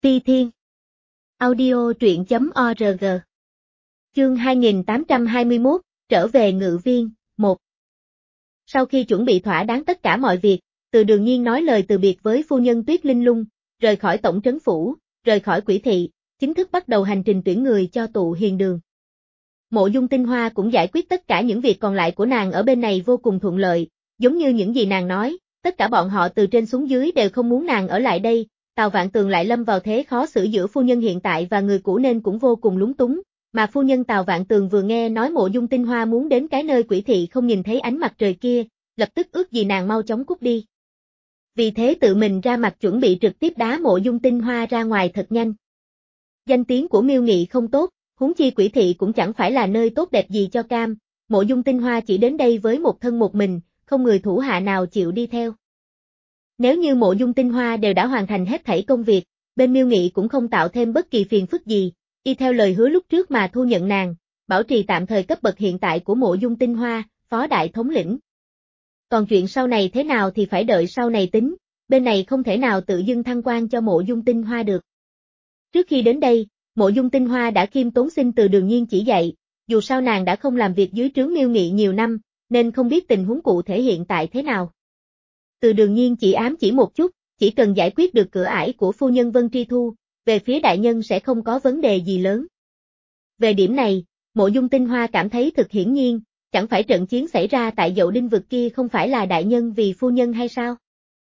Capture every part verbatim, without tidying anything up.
Ti Thiên. Audio truyện chấm org. Chương hai nghìn tám trăm hai mươi mốt, trở về Ngự Viên, một. Sau khi chuẩn bị thỏa đáng tất cả mọi việc, Từ Đường Nhiên nói lời từ biệt với phu nhân Tuyết Linh Lung, rời khỏi tổng trấn phủ, rời khỏi Quỷ thị, chính thức bắt đầu hành trình tuyển người cho tụ hiền đường. Mộ Dung Tinh Hoa cũng giải quyết tất cả những việc còn lại của nàng ở bên này vô cùng thuận lợi, giống như những gì nàng nói, tất cả bọn họ từ trên xuống dưới đều không muốn nàng ở lại đây. Tào Vạn Tường lại lâm vào thế khó xử giữa phu nhân hiện tại và người cũ nên cũng vô cùng lúng túng, mà phu nhân Tào Vạn Tường vừa nghe nói Mộ Dung Tinh Hoa muốn đến cái nơi Quỷ thị không nhìn thấy ánh mặt trời kia, lập tức ước gì nàng mau chóng cút đi. Vì thế tự mình ra mặt chuẩn bị trực tiếp đá Mộ Dung Tinh Hoa ra ngoài thật nhanh. Danh tiếng của Miêu Nghị không tốt, huống chi Quỷ thị cũng chẳng phải là nơi tốt đẹp gì cho cam, Mộ Dung Tinh Hoa chỉ đến đây với một thân một mình, không người thủ hạ nào chịu đi theo. Nếu như Mộ Dung Tinh Hoa đều đã hoàn thành hết thảy công việc, bên Miêu Nghị cũng không tạo thêm bất kỳ phiền phức gì, y theo lời hứa lúc trước mà thu nhận nàng, bảo trì tạm thời cấp bậc hiện tại của Mộ Dung Tinh Hoa, phó đại thống lĩnh. Còn chuyện sau này thế nào thì phải đợi sau này tính, bên này không thể nào tự dưng thăng quan cho Mộ Dung Tinh Hoa được. Trước khi đến đây, Mộ Dung Tinh Hoa đã khiêm tốn xin Từ Đường Nhiên chỉ dạy, dù sao nàng đã không làm việc dưới trướng Miêu Nghị nhiều năm, nên không biết tình huống cụ thể hiện tại thế nào. Từ Đường Nhiên chỉ ám chỉ một chút, chỉ cần giải quyết được cửa ải của phu nhân Vân Tri Thu, về phía đại nhân sẽ không có vấn đề gì lớn. Về điểm này, Mộ Dung Tinh Hoa cảm thấy thực hiển nhiên, chẳng phải trận chiến xảy ra tại Dậu Đinh vực kia không phải là đại nhân vì phu nhân hay sao?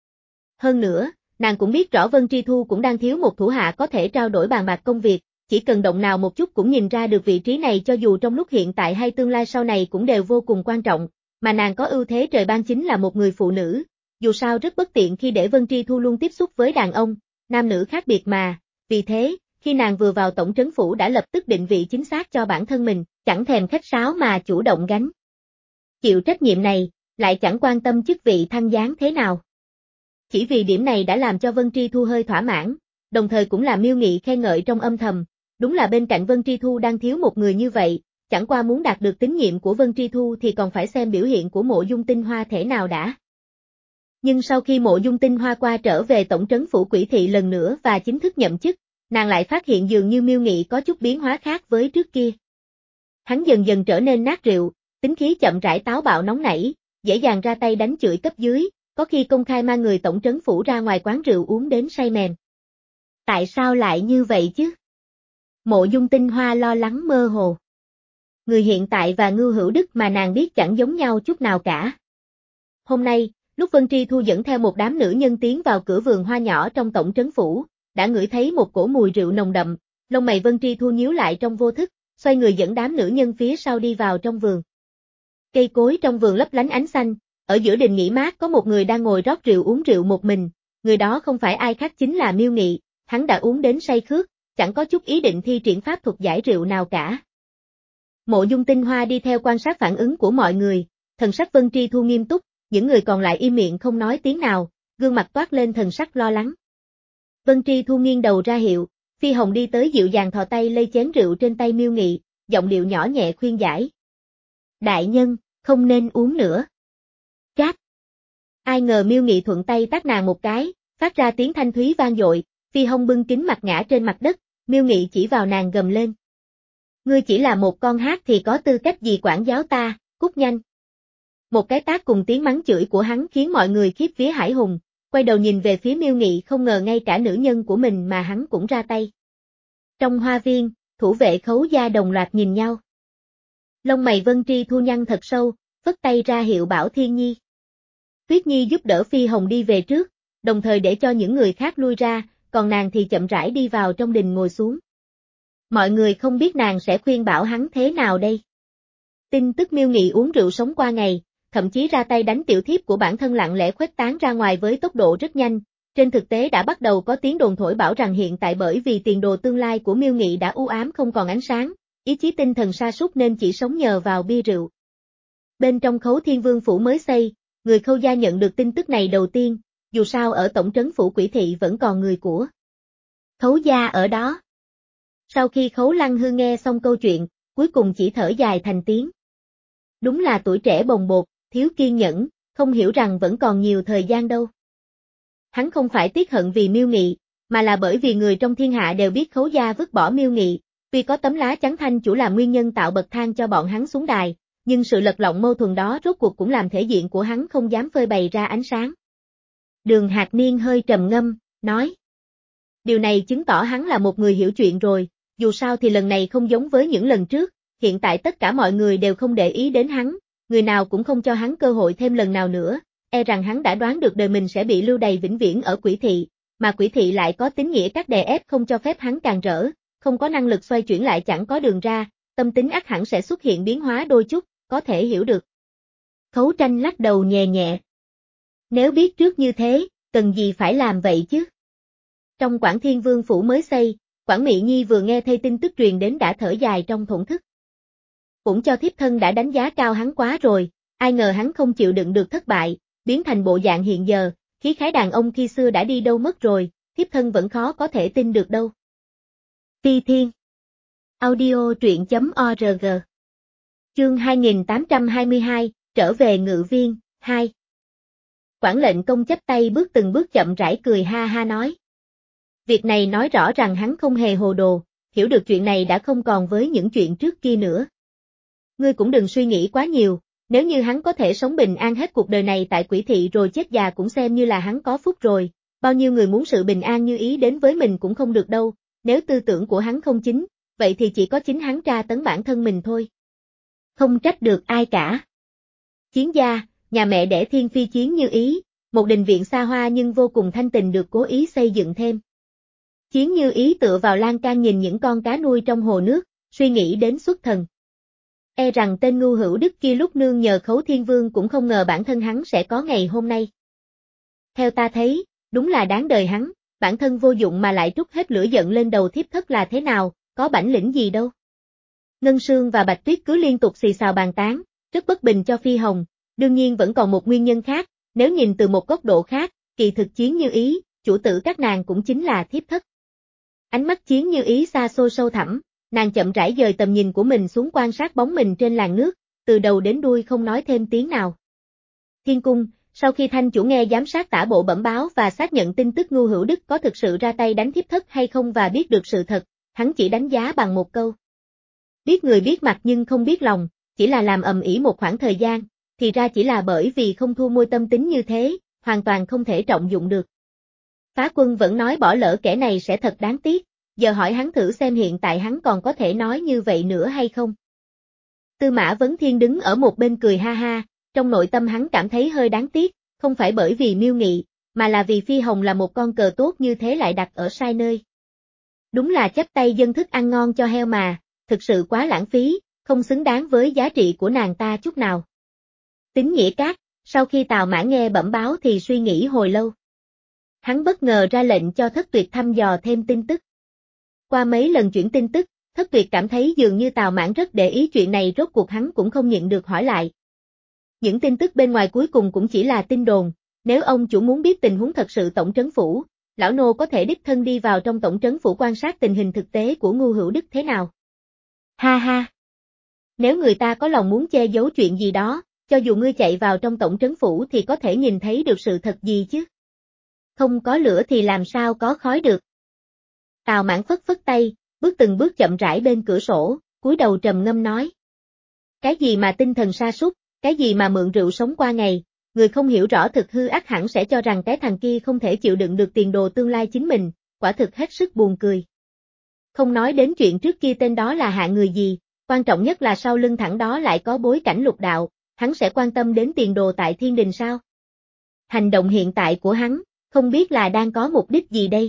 Hơn nữa, nàng cũng biết rõ Vân Tri Thu cũng đang thiếu một thủ hạ có thể trao đổi bàn bạc công việc, chỉ cần động nào một chút cũng nhìn ra được vị trí này cho dù trong lúc hiện tại hay tương lai sau này cũng đều vô cùng quan trọng, mà nàng có ưu thế trời ban chính là một người phụ nữ. Dù sao rất bất tiện khi để Vân Tri Thu luôn tiếp xúc với đàn ông, nam nữ khác biệt mà, vì thế, khi nàng vừa vào tổng trấn phủ đã lập tức định vị chính xác cho bản thân mình, chẳng thèm khách sáo mà chủ động gánh. Chịu trách nhiệm này, lại chẳng quan tâm chức vị thăng giáng thế nào. Chỉ vì điểm này đã làm cho Vân Tri Thu hơi thỏa mãn, đồng thời cũng làm Miêu Nghị khen ngợi trong âm thầm, đúng là bên cạnh Vân Tri Thu đang thiếu một người như vậy, chẳng qua muốn đạt được tín nhiệm của Vân Tri Thu thì còn phải xem biểu hiện của Mộ Dung Tinh Hoa thể nào đã. Nhưng sau khi Mộ Dung Tinh Hoa qua trở về tổng trấn phủ Quỷ thị lần nữa và chính thức nhậm chức, nàng lại phát hiện dường như Miêu Nghị có chút biến hóa khác với trước kia. Hắn dần dần trở nên nát rượu, tính khí chậm rãi táo bạo nóng nảy, dễ dàng ra tay đánh chửi cấp dưới, có khi công khai mang người tổng trấn phủ ra ngoài quán rượu uống đến say mềm. Tại sao lại như vậy chứ? Mộ Dung Tinh Hoa lo lắng mơ hồ. Người hiện tại và Ngưu Hữu Đức mà nàng biết chẳng giống nhau chút nào cả. Hôm nay, lúc Vân Tri Thu dẫn theo một đám nữ nhân tiến vào cửa vườn hoa nhỏ trong tổng trấn phủ, đã ngửi thấy một cổ mùi rượu nồng đậm, lông mày Vân Tri Thu nhíu lại trong vô thức, xoay người dẫn đám nữ nhân phía sau đi vào trong vườn. Cây cối trong vườn lấp lánh ánh xanh, ở giữa đình nghỉ mát có một người đang ngồi rót rượu uống rượu một mình, người đó không phải ai khác chính là Miêu Nghị, hắn đã uống đến say khướt, chẳng có chút ý định thi triển pháp thuật giải rượu nào cả. Mộ Dung Tinh Hoa đi theo quan sát phản ứng của mọi người, thần sắc Vân Tri Thu nghiêm túc, những người còn lại im miệng không nói tiếng nào, gương mặt toát lên thần sắc lo lắng. Vân Tri Thu nghiêng đầu ra hiệu, Phi Hồng đi tới dịu dàng thò tay lây chén rượu trên tay Miêu Nghị, giọng điệu nhỏ nhẹ khuyên giải. Đại nhân, không nên uống nữa. Chát. Ai ngờ Miêu Nghị thuận tay tát nàng một cái, phát ra tiếng thanh thúy vang dội, Phi Hồng bưng kính mặt ngã trên mặt đất, Miêu Nghị chỉ vào nàng gầm lên. Ngươi chỉ là một con hát thì có tư cách gì quản giáo ta, cút nhanh. Một cái tát cùng tiếng mắng chửi của hắn khiến mọi người khiếp vía hãi hùng, quay đầu nhìn về phía Miêu Nghị không ngờ ngay cả nữ nhân của mình mà hắn cũng ra tay. Trong hoa viên, thủ vệ Khấu gia đồng loạt nhìn nhau. Lông mày Vân Tri Thu nhăn thật sâu, vất tay ra hiệu bảo Thiên Nhi. Tuyết Nhi giúp đỡ Phi Hồng đi về trước, đồng thời để cho những người khác lui ra, còn nàng thì chậm rãi đi vào trong đình ngồi xuống. Mọi người không biết nàng sẽ khuyên bảo hắn thế nào đây. Tin tức Miêu Nghị uống rượu sống qua ngày, thậm chí ra tay đánh tiểu thiếp của bản thân lặng lẽ khuếch tán ra ngoài với tốc độ rất nhanh, trên thực tế đã bắt đầu có tiếng đồn thổi bảo rằng hiện tại bởi vì tiền đồ tương lai của Miêu Nghị đã u ám không còn ánh sáng, ý chí tinh thần sa sút nên chỉ sống nhờ vào bia rượu. Bên trong Khấu Thiên Vương phủ mới xây, người Khâu gia nhận được tin tức này đầu tiên, dù sao ở tổng trấn phủ Quỷ thị vẫn còn người của Khấu gia ở đó. Sau khi Khấu Lăng Hư nghe xong câu chuyện, cuối cùng chỉ thở dài thành tiếng. Đúng là tuổi trẻ bồng bột, thiếu kiên nhẫn, không hiểu rằng vẫn còn nhiều thời gian đâu. Hắn không phải tiếc hận vì Miêu Nghị, mà là bởi vì người trong thiên hạ đều biết Khấu gia vứt bỏ Miêu Nghị, tuy có tấm lá chắn thanh chủ là nguyên nhân tạo bậc thang cho bọn hắn xuống đài, nhưng sự lật lọng mâu thuẫn đó rốt cuộc cũng làm thể diện của hắn không dám phơi bày ra ánh sáng. Đường Hạc Niên hơi trầm ngâm, nói. Điều này chứng tỏ hắn là một người hiểu chuyện rồi, dù sao thì lần này không giống với những lần trước, hiện tại tất cả mọi người đều không để ý đến hắn, người nào cũng không cho hắn cơ hội thêm lần nào nữa, e rằng hắn đã đoán được đời mình sẽ bị lưu đày vĩnh viễn ở Quỷ Thị, mà Quỷ Thị lại có tín nghĩa các đè ép không cho phép hắn càng rỡ, không có năng lực xoay chuyển lại chẳng có đường ra, tâm tính ắt hẳn sẽ xuất hiện biến hóa đôi chút, có thể hiểu được. Khấu Tranh lắc đầu nhẹ nhẹ. Nếu biết trước như thế, cần gì phải làm vậy chứ? Trong Quảng Thiên Vương phủ mới xây, Quảng Mị Nhi vừa nghe thấy tin tức truyền đến đã thở dài trong thổn thức. Cũng cho thiếp thân đã đánh giá cao hắn quá rồi, ai ngờ hắn không chịu đựng được thất bại, biến thành bộ dạng hiện giờ, khí khái đàn ông khi xưa đã đi đâu mất rồi, thiếp thân vẫn khó có thể tin được đâu. Phi Thiên Audio truyện chấm org Chương hai nghìn tám trăm hai mươi hai, trở về Ngự Viên, hai. Quản lệnh công chắp tay bước từng bước chậm rãi cười ha ha nói. Việc này nói rõ rằng hắn không hề hồ đồ, hiểu được chuyện này đã không còn với những chuyện trước kia nữa. Ngươi cũng đừng suy nghĩ quá nhiều, nếu như hắn có thể sống bình an hết cuộc đời này tại Quỷ Thị rồi chết già cũng xem như là hắn có phúc rồi, bao nhiêu người muốn sự bình an như ý đến với mình cũng không được đâu, nếu tư tưởng của hắn không chính, vậy thì chỉ có chính hắn tra tấn bản thân mình thôi. Không trách được ai cả. Chiến gia, nhà mẹ đẻ Thiên Phi Chiến Như Ý, một đình viện xa hoa nhưng vô cùng thanh tình được cố ý xây dựng thêm. Chiến Như Ý tựa vào lan can nhìn những con cá nuôi trong hồ nước, suy nghĩ đến xuất thần. E rằng tên ngu hữu đức kia lúc nương nhờ Khấu Thiên Vương cũng không ngờ bản thân hắn sẽ có ngày hôm nay. Theo ta thấy, đúng là đáng đời hắn, bản thân vô dụng mà lại trút hết lửa giận lên đầu thiếp thất là thế nào, có bản lĩnh gì đâu. Ngân Sương và Bạch Tuyết cứ liên tục xì xào bàn tán, rất bất bình cho Phi Hồng, đương nhiên vẫn còn một nguyên nhân khác, nếu nhìn từ một góc độ khác, kỳ thực Chiến Như Ý, chủ tử các nàng cũng chính là thiếp thất. Ánh mắt Chiến Như Ý xa xôi sâu thẳm, nàng chậm rãi dời tầm nhìn của mình xuống quan sát bóng mình trên làn nước, từ đầu đến đuôi không nói thêm tiếng nào. Thiên cung, sau khi thanh chủ nghe giám sát tả bộ bẩm báo và xác nhận tin tức ngu hữu đức có thực sự ra tay đánh thiếp thất hay không và biết được sự thật, hắn chỉ đánh giá bằng một câu. Biết người biết mặt nhưng không biết lòng, chỉ là làm ầm ĩ một khoảng thời gian, thì ra chỉ là bởi vì không thu môi tâm tính như thế, hoàn toàn không thể trọng dụng được. Phá Quân vẫn nói bỏ lỡ kẻ này sẽ thật đáng tiếc, giờ hỏi hắn thử xem hiện tại hắn còn có thể nói như vậy nữa hay không. Tư Mã Vấn Thiên đứng ở một bên cười ha ha, trong nội tâm hắn cảm thấy hơi đáng tiếc, không phải bởi vì Miêu Nghị, mà là vì Phi Hồng là một con cờ tốt như thế lại đặt ở sai nơi. Đúng là chấp tay dân thức ăn ngon cho heo mà, thực sự quá lãng phí, không xứng đáng với giá trị của nàng ta chút nào. Tín Nghĩa Các, sau khi Tào Mã nghe bẩm báo thì suy nghĩ hồi lâu. Hắn bất ngờ ra lệnh cho Thất Tuyệt thăm dò thêm tin tức. Qua mấy lần chuyển tin tức, Thất Tuyệt cảm thấy dường như Tào Mãn rất để ý chuyện này, rốt cuộc hắn cũng không nhịn được hỏi lại. Những tin tức bên ngoài cuối cùng cũng chỉ là tin đồn, nếu ông chủ muốn biết tình huống thật sự tổng trấn phủ, lão nô có thể đích thân đi vào trong tổng trấn phủ quan sát tình hình thực tế của ngu hữu đức thế nào. Ha ha! Nếu người ta có lòng muốn che giấu chuyện gì đó, cho dù ngươi chạy vào trong tổng trấn phủ thì có thể nhìn thấy được sự thật gì chứ? Không có lửa thì làm sao có khói được. Tào Mãn phất phất tay, bước từng bước chậm rãi bên cửa sổ, cúi đầu trầm ngâm nói. Cái gì mà tinh thần sa sút, cái gì mà mượn rượu sống qua ngày, người không hiểu rõ thực hư ắt hẳn sẽ cho rằng cái thằng kia không thể chịu đựng được tiền đồ tương lai chính mình, quả thực hết sức buồn cười. Không nói đến chuyện trước kia tên đó là hạng người gì, quan trọng nhất là sau lưng thẳng đó lại có bối cảnh lục đạo, hắn sẽ quan tâm đến tiền đồ tại thiên đình sao? Hành động hiện tại của hắn, không biết là đang có mục đích gì đây?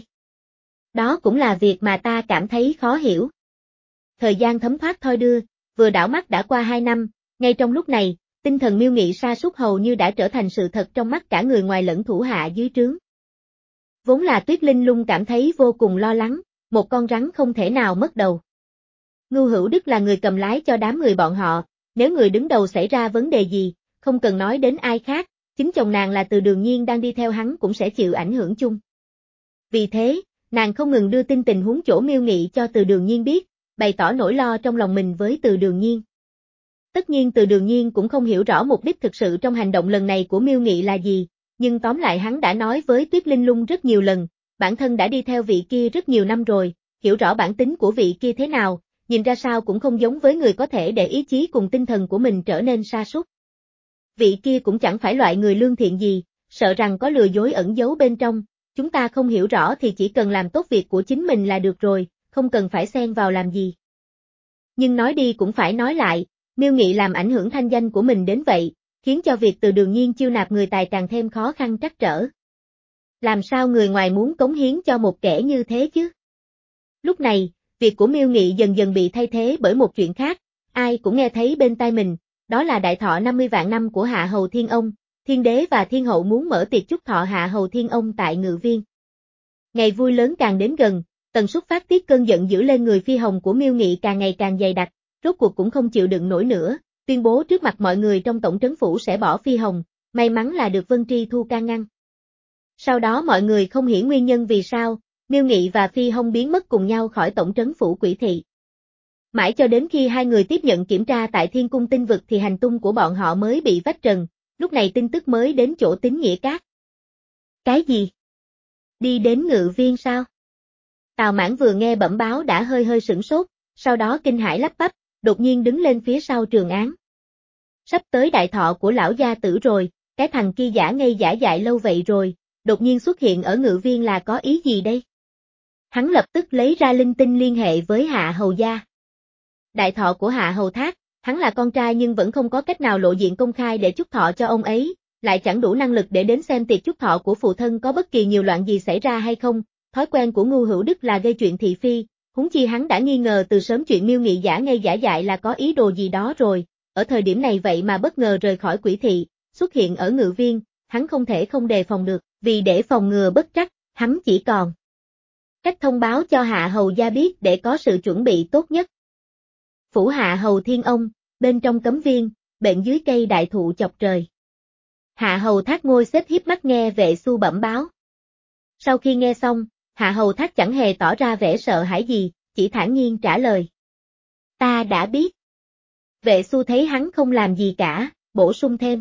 Đó cũng là việc mà ta cảm thấy khó hiểu. Thời gian thấm thoát thoi đưa, vừa đảo mắt đã qua hai năm, ngay trong lúc này, tinh thần Miêu Nghị sa sút hầu như đã trở thành sự thật trong mắt cả người ngoài lẫn thủ hạ dưới trướng. Vốn là Tuyết Linh Lung cảm thấy vô cùng lo lắng, một con rắn không thể nào mất đầu. Ngu Hữu Đức là người cầm lái cho đám người bọn họ, nếu người đứng đầu xảy ra vấn đề gì, không cần nói đến ai khác, chính chồng nàng là Từ Đường Nhiên đang đi theo hắn cũng sẽ chịu ảnh hưởng chung. Vì thế, nàng không ngừng đưa tin tình huống chỗ Miêu Nghị cho Từ Đường Nhiên biết, bày tỏ nỗi lo trong lòng mình với Từ Đường Nhiên. Tất nhiên Từ Đường Nhiên cũng không hiểu rõ mục đích thực sự trong hành động lần này của Miêu Nghị là gì, nhưng tóm lại hắn đã nói với Tuyết Linh Lung rất nhiều lần, bản thân đã đi theo vị kia rất nhiều năm rồi, hiểu rõ bản tính của vị kia thế nào, nhìn ra sao cũng không giống với người có thể để ý chí cùng tinh thần của mình trở nên sa sút. Vị kia cũng chẳng phải loại người lương thiện gì, sợ rằng có lừa dối ẩn giấu bên trong, chúng ta không hiểu rõ thì chỉ cần làm tốt việc của chính mình là được rồi, không cần phải xen vào làm gì. Nhưng nói đi cũng phải nói lại, Miêu Nghị làm ảnh hưởng thanh danh của mình đến vậy, khiến cho việc từ Đường Nhiên chiêu nạp người tài càng thêm khó khăn trắc trở. Làm sao người ngoài muốn cống hiến cho một kẻ như thế chứ? Lúc này, việc của Miêu Nghị dần dần bị thay thế bởi một chuyện khác, ai cũng nghe thấy bên tai mình, đó là đại thọ năm mươi vạn năm của Hạ Hầu Thiên Ông, Thiên Đế và Thiên Hậu muốn mở tiệc chúc thọ Hạ Hầu Thiên Ông tại Ngự Viên. Ngày vui lớn càng đến gần, tần suất phát tiết cơn giận dữ lên người Phi Hồng của Miêu Nghị càng ngày càng dày đặc, rốt cuộc cũng không chịu đựng nổi nữa, tuyên bố trước mặt mọi người trong tổng trấn phủ sẽ bỏ Phi Hồng, may mắn là được Vân Tri Thu can ngăn. Sau đó mọi người không hiểu nguyên nhân vì sao, Miêu Nghị và Phi Hồng biến mất cùng nhau khỏi tổng trấn phủ Quỷ Thị. Mãi cho đến khi hai người tiếp nhận kiểm tra tại Thiên Cung Tinh Vực thì hành tung của bọn họ mới bị vạch trần, lúc này tin tức mới đến chỗ Tín Nghĩa Các. Cái gì? Đi đến Ngự Viên sao? Tào Mãn vừa nghe bẩm báo đã hơi hơi sửng sốt, sau đó kinh hãi lắp bắp, đột nhiên đứng lên phía sau Trường Án. Sắp tới đại thọ của lão gia tử rồi, cái thằng kia giả ngây giả dại lâu vậy rồi, đột nhiên xuất hiện ở Ngự Viên là có ý gì đây? Hắn lập tức lấy ra linh tinh liên hệ với Hạ Hầu gia. Đại thọ của Hạ Hầu Thác, hắn là con trai nhưng vẫn không có cách nào lộ diện công khai để chúc thọ cho ông ấy, lại chẳng đủ năng lực để đến xem tiệc chúc thọ của phụ thân có bất kỳ nhiều loạn gì xảy ra hay không, thói quen của Ngưu Hữu Đức là gây chuyện thị phi, huống chi hắn đã nghi ngờ từ sớm chuyện Miêu Nghị giả ngây giả dại là có ý đồ gì đó rồi, ở thời điểm này vậy mà bất ngờ rời khỏi Quỷ Thị, xuất hiện ở Ngự Viên, hắn không thể không đề phòng được, vì để phòng ngừa bất trắc, hắn chỉ còn cách thông báo cho Hạ Hầu gia biết để có sự chuẩn bị tốt nhất. Phủ Hạ Hầu Thiên Ông, bên trong cấm viên, bệnh dưới cây đại thụ chọc trời. Hạ Hầu Thác ngồi xếp hiếp mắt nghe vệ xu bẩm báo. Sau khi nghe xong, Hạ Hầu Thác chẳng hề tỏ ra vẻ sợ hãi gì, chỉ thản nhiên trả lời. Ta đã biết. Vệ xu thấy hắn không làm gì cả, bổ sung thêm.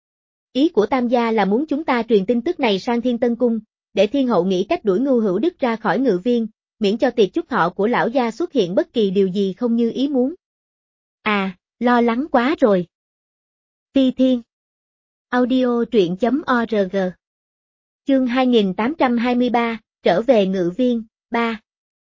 Ý của Tam gia là muốn chúng ta truyền tin tức này sang Thiên Tân Cung, để Thiên Hậu nghĩ cách đuổi Ngưu Hữu Đức ra khỏi Ngự Viên, miễn cho tiệc chúc thọ của lão gia xuất hiện bất kỳ điều gì không như ý muốn. À, lo lắng quá rồi. Phi Thiên. Audio truyện chấm org. Chương hai nghìn tám trăm hai mươi ba, trở về Ngự Viên, ba.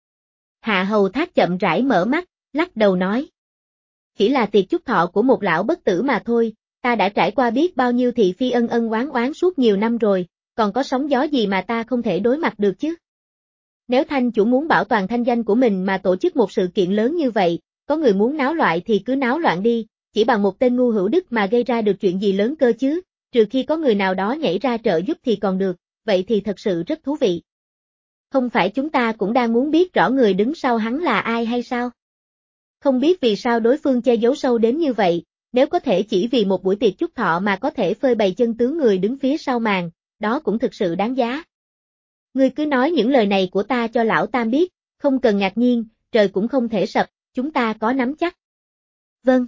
Hạ Hầu Thác chậm rãi mở mắt, lắc đầu nói. Chỉ là tiệc chúc thọ của một lão bất tử mà thôi, ta đã trải qua biết bao nhiêu thị phi ân ân oán oán suốt nhiều năm rồi, còn có sóng gió gì mà ta không thể đối mặt được chứ? Nếu Thanh chủ muốn bảo toàn thanh danh của mình mà tổ chức một sự kiện lớn như vậy, có người muốn náo loạn thì cứ náo loạn đi, chỉ bằng một tên Ngưu Hữu Đức mà gây ra được chuyện gì lớn cơ chứ, trừ khi có người nào đó nhảy ra trợ giúp thì còn được, vậy thì thật sự rất thú vị. Không phải chúng ta cũng đang muốn biết rõ người đứng sau hắn là ai hay sao? Không biết vì sao đối phương che giấu sâu đến như vậy, nếu có thể chỉ vì một buổi tiệc chúc thọ mà có thể phơi bày chân tướng người đứng phía sau màn, đó cũng thực sự đáng giá. Ngươi cứ nói những lời này của ta cho lão Tam biết, không cần ngạc nhiên, trời cũng không thể sập, chúng ta có nắm chắc. Vâng.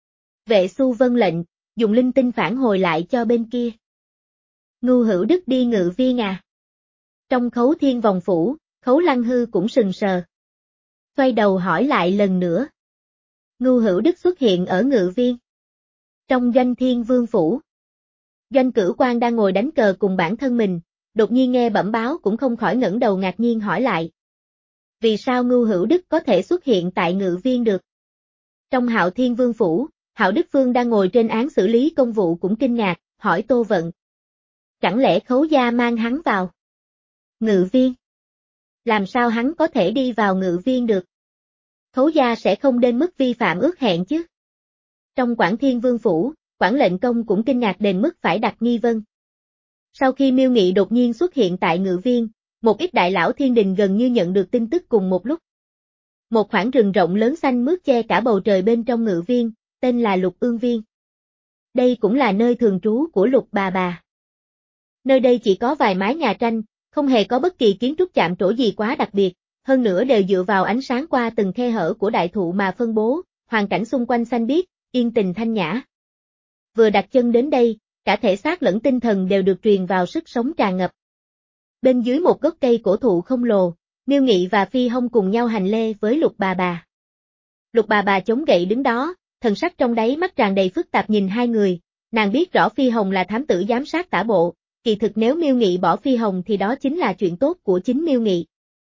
Vệ xu vâng lệnh, dùng linh tinh phản hồi lại cho bên kia. Ngưu Hữu Đức đi Ngự Viên à? Trong Khấu Thiên Vòng Phủ, Khấu Lăng Hư cũng sừng sờ. Xoay đầu hỏi lại lần nữa. Ngưu Hữu Đức xuất hiện ở Ngự Viên. Trong Doanh Thiên Vương Phủ. Doanh Cửu Quan đang ngồi đánh cờ cùng bản thân mình, đột nhiên nghe bẩm báo cũng không khỏi ngẩng đầu ngạc nhiên hỏi lại. Vì sao Ngưu Hữu Đức có thể xuất hiện tại Ngự Viên được? Trong Hạo Thiên Vương Phủ, Hạo Đức Phương đang ngồi trên án xử lý công vụ cũng kinh ngạc, hỏi Tô Vận. Chẳng lẽ Khấu gia mang hắn vào Ngự Viên? Làm sao hắn có thể đi vào Ngự Viên được? Khấu gia sẽ không đến mức vi phạm ước hẹn chứ? Trong Quảng Thiên Vương Phủ, Quảng Lệnh Công cũng kinh ngạc đến mức phải đặt nghi vấn. Sau khi Miêu Nghị đột nhiên xuất hiện tại Ngự Viên, một ít đại lão thiên đình gần như nhận được tin tức cùng một lúc. Một khoảng rừng rộng lớn xanh mướt che cả bầu trời bên trong Ngự Viên, tên là Lục Ương Viên. Đây cũng là nơi thường trú của Lục bà bà. Nơi đây chỉ có vài mái nhà tranh, không hề có bất kỳ kiến trúc chạm trổ gì quá đặc biệt, hơn nữa đều dựa vào ánh sáng qua từng khe hở của đại thụ mà phân bố, hoàn cảnh xung quanh xanh biếc, yên tình thanh nhã. Vừa đặt chân đến đây, cả thể xác lẫn tinh thần đều được truyền vào sức sống tràn ngập. Bên dưới một gốc cây cổ thụ khổng lồ, Miêu Nghị và Phi Hồng cùng nhau hành lễ với Lục bà bà. Lục bà bà chống gậy đứng đó, thần sắc trong đáy mắt tràn đầy phức tạp nhìn hai người, nàng biết rõ Phi Hồng là thám tử giám sát tả bộ, kỳ thực nếu Miêu Nghị bỏ Phi Hồng thì đó chính là chuyện tốt của chính Miêu Nghị.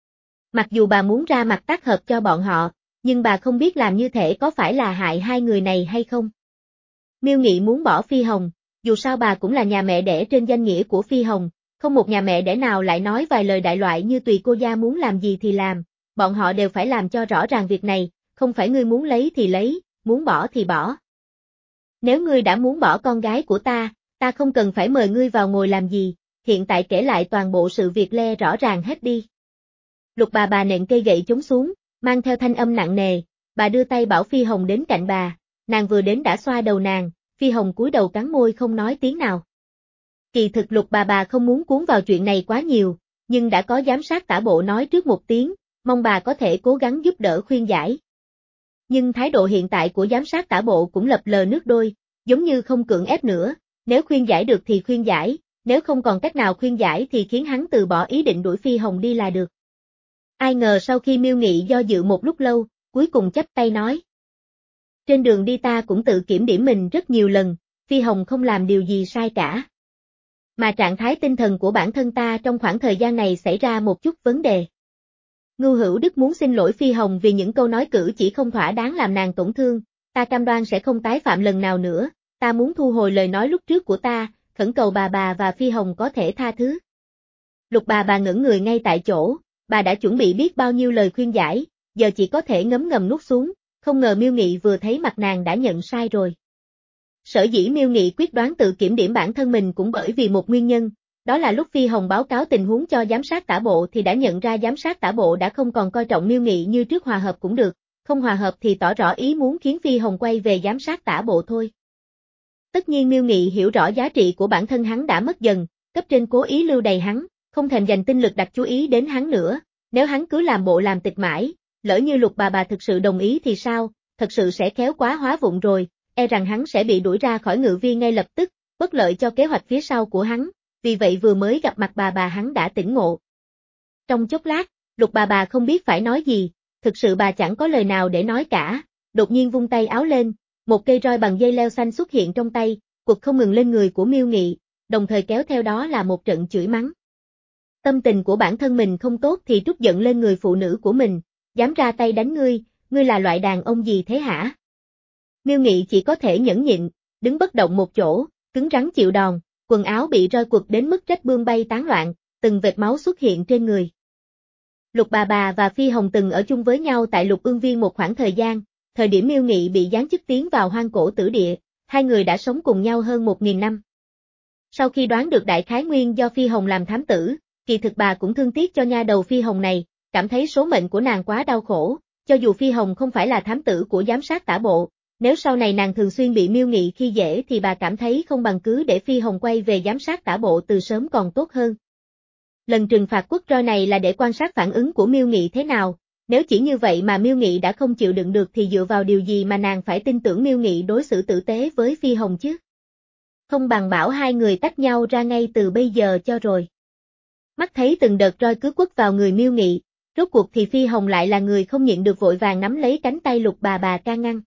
Mặc dù bà muốn ra mặt tác hợp cho bọn họ, nhưng bà không biết làm như thế có phải là hại hai người này hay không. Miêu Nghị muốn bỏ Phi Hồng, dù sao bà cũng là nhà mẹ đẻ trên danh nghĩa của Phi Hồng, không một nhà mẹ đẻ nào lại nói vài lời đại loại như tùy cô gia muốn làm gì thì làm, bọn họ đều phải làm cho rõ ràng việc này, không phải ngươi muốn lấy thì lấy, muốn bỏ thì bỏ. Nếu ngươi đã muốn bỏ con gái của ta, ta không cần phải mời ngươi vào ngồi làm gì, hiện tại kể lại toàn bộ sự việc le rõ ràng hết đi. Lục bà bà nện cây gậy chống xuống, mang theo thanh âm nặng nề, bà đưa tay bảo Phi Hồng đến cạnh bà, nàng vừa đến đã xoa đầu nàng, Phi Hồng cúi đầu cắn môi không nói tiếng nào. Kỳ thực Lục bà bà không muốn cuốn vào chuyện này quá nhiều, nhưng đã có giám sát tả bộ nói trước một tiếng, mong bà có thể cố gắng giúp đỡ khuyên giải. Nhưng thái độ hiện tại của giám sát tả bộ cũng lập lờ nước đôi, giống như không cưỡng ép nữa, nếu khuyên giải được thì khuyên giải, nếu không còn cách nào khuyên giải thì khiến hắn từ bỏ ý định đuổi Phi Hồng đi là được. Ai ngờ sau khi Miêu Nghị do dự một lúc lâu, cuối cùng chắp tay nói. Trên đường đi ta cũng tự kiểm điểm mình rất nhiều lần, Phi Hồng không làm điều gì sai cả. Mà trạng thái tinh thần của bản thân ta trong khoảng thời gian này xảy ra một chút vấn đề. Ngưu Hữu Đức muốn xin lỗi Phi Hồng vì những câu nói cử chỉ không thỏa đáng làm nàng tổn thương, ta cam đoan sẽ không tái phạm lần nào nữa, ta muốn thu hồi lời nói lúc trước của ta, khẩn cầu bà bà và Phi Hồng có thể tha thứ. Lục bà bà ngẩn người ngay tại chỗ, bà đã chuẩn bị biết bao nhiêu lời khuyên giải, giờ chỉ có thể ngấm ngầm nuốt xuống, không ngờ Miêu Nghị vừa thấy mặt nàng đã nhận sai rồi. Sở dĩ Miêu Nghị quyết đoán tự kiểm điểm bản thân mình cũng bởi vì một nguyên nhân, đó là lúc Phi Hồng báo cáo tình huống cho giám sát tả bộ thì đã nhận ra giám sát tả bộ đã không còn coi trọng Miêu Nghị như trước, hòa hợp cũng được, không hòa hợp thì tỏ rõ ý muốn khiến Phi Hồng quay về giám sát tả bộ thôi. Tất nhiên Miêu Nghị hiểu rõ giá trị của bản thân hắn đã mất dần, cấp trên cố ý lưu đày hắn, không thèm dành tinh lực đặt chú ý đến hắn nữa, nếu hắn cứ làm bộ làm tịch mãi, lỡ như Lục bà bà thực sự đồng ý thì sao, thật sự sẽ khéo quá hóa vụng rồi, e rằng hắn sẽ bị đuổi ra khỏi Ngự Viên ngay lập tức, bất lợi cho kế hoạch phía sau của hắn, vì vậy vừa mới gặp mặt bà bà hắn đã tỉnh ngộ. Trong chốc lát, Lục bà bà không biết phải nói gì, thực sự bà chẳng có lời nào để nói cả, đột nhiên vung tay áo lên, một cây roi bằng dây leo xanh xuất hiện trong tay, quật không ngừng lên người của Miêu Nghị, đồng thời kéo theo đó là một trận chửi mắng. Tâm tình của bản thân mình không tốt thì trút giận lên người phụ nữ của mình, dám ra tay đánh ngươi, ngươi là loại đàn ông gì thế hả? Miêu Nghị chỉ có thể nhẫn nhịn, đứng bất động một chỗ, cứng rắn chịu đòn, quần áo bị roi quật đến mức rách bươm bay tán loạn, từng vệt máu xuất hiện trên người. Lục bà bà và Phi Hồng từng ở chung với nhau tại Lục Ương Viên một khoảng thời gian, thời điểm Miêu Nghị bị giáng chức tiến vào Hoang Cổ Tử Địa, hai người đã sống cùng nhau hơn một nghìn năm. Sau khi đoán được đại khái nguyên do Phi Hồng làm thám tử, kỳ thực bà cũng thương tiếc cho nha đầu Phi Hồng này, cảm thấy số mệnh của nàng quá đau khổ, cho dù Phi Hồng không phải là thám tử của giám sát tả bộ, nếu sau này nàng thường xuyên bị Miêu Nghị khi dễ thì bà cảm thấy không bằng cứ để Phi Hồng quay về giám sát tả bộ từ sớm còn tốt hơn. Lần trừng phạt quất roi này là để quan sát phản ứng của Miêu Nghị thế nào, nếu chỉ như vậy mà Miêu Nghị đã không chịu đựng được thì dựa vào điều gì mà nàng phải tin tưởng Miêu Nghị đối xử tử tế với Phi Hồng chứ? Không bằng bảo hai người tách nhau ra ngay từ bây giờ cho rồi. Mắt thấy từng đợt roi cứ quất vào người Miêu Nghị, rốt cuộc thì Phi Hồng lại là người không nhịn được vội vàng nắm lấy cánh tay Lục bà bà can ngăn.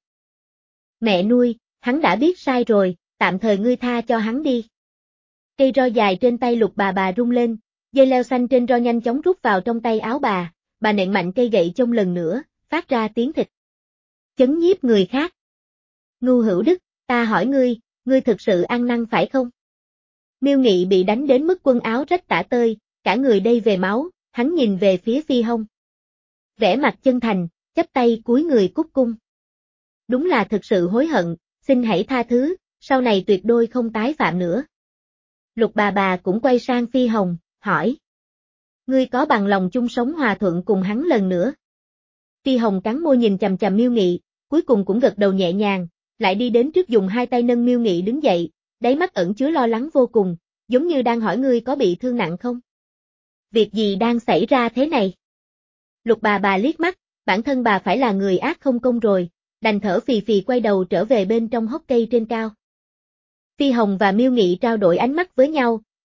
Mẹ nuôi, hắn đã biết sai rồi, tạm thời ngươi tha cho hắn đi. Cây roi dài trên tay Lục bà bà rung lên, dây leo xanh trên roi nhanh chóng rút vào trong tay áo bà, bà nện mạnh cây gậy trông lần nữa, phát ra tiếng thịt. Chấn nhiếp người khác. Ngưu Hữu Đức, ta hỏi ngươi, ngươi thực sự ăn năn phải không? Miêu Nghị bị đánh đến mức quần áo rách tả tơi, cả người đầy về máu, hắn nhìn về phía Phi Hồng. Vẻ mặt chân thành, chắp tay cúi người cúc cung. Đúng là thực sự hối hận, xin hãy tha thứ, sau này tuyệt đối không tái phạm nữa. Lục bà bà cũng quay sang Phi Hồng, hỏi. Ngươi có bằng lòng chung sống hòa thuận cùng hắn lần nữa? Phi Hồng cắn môi nhìn chằm chằm Miêu Nghị, cuối cùng cũng gật đầu nhẹ nhàng, lại đi đến trước dùng hai tay nâng Miêu Nghị đứng dậy, đáy mắt ẩn chứa lo lắng vô cùng, giống như đang hỏi ngươi có bị thương nặng không? Việc gì đang xảy ra thế này? Lục bà bà liếc mắt, bản thân bà phải là người ác không công rồi, đành thở phì phì quay đầu trở về bên trong hốc cây trên cao. Phi Hồng và Miêu Nghị trao đổi ánh mắt với nhau,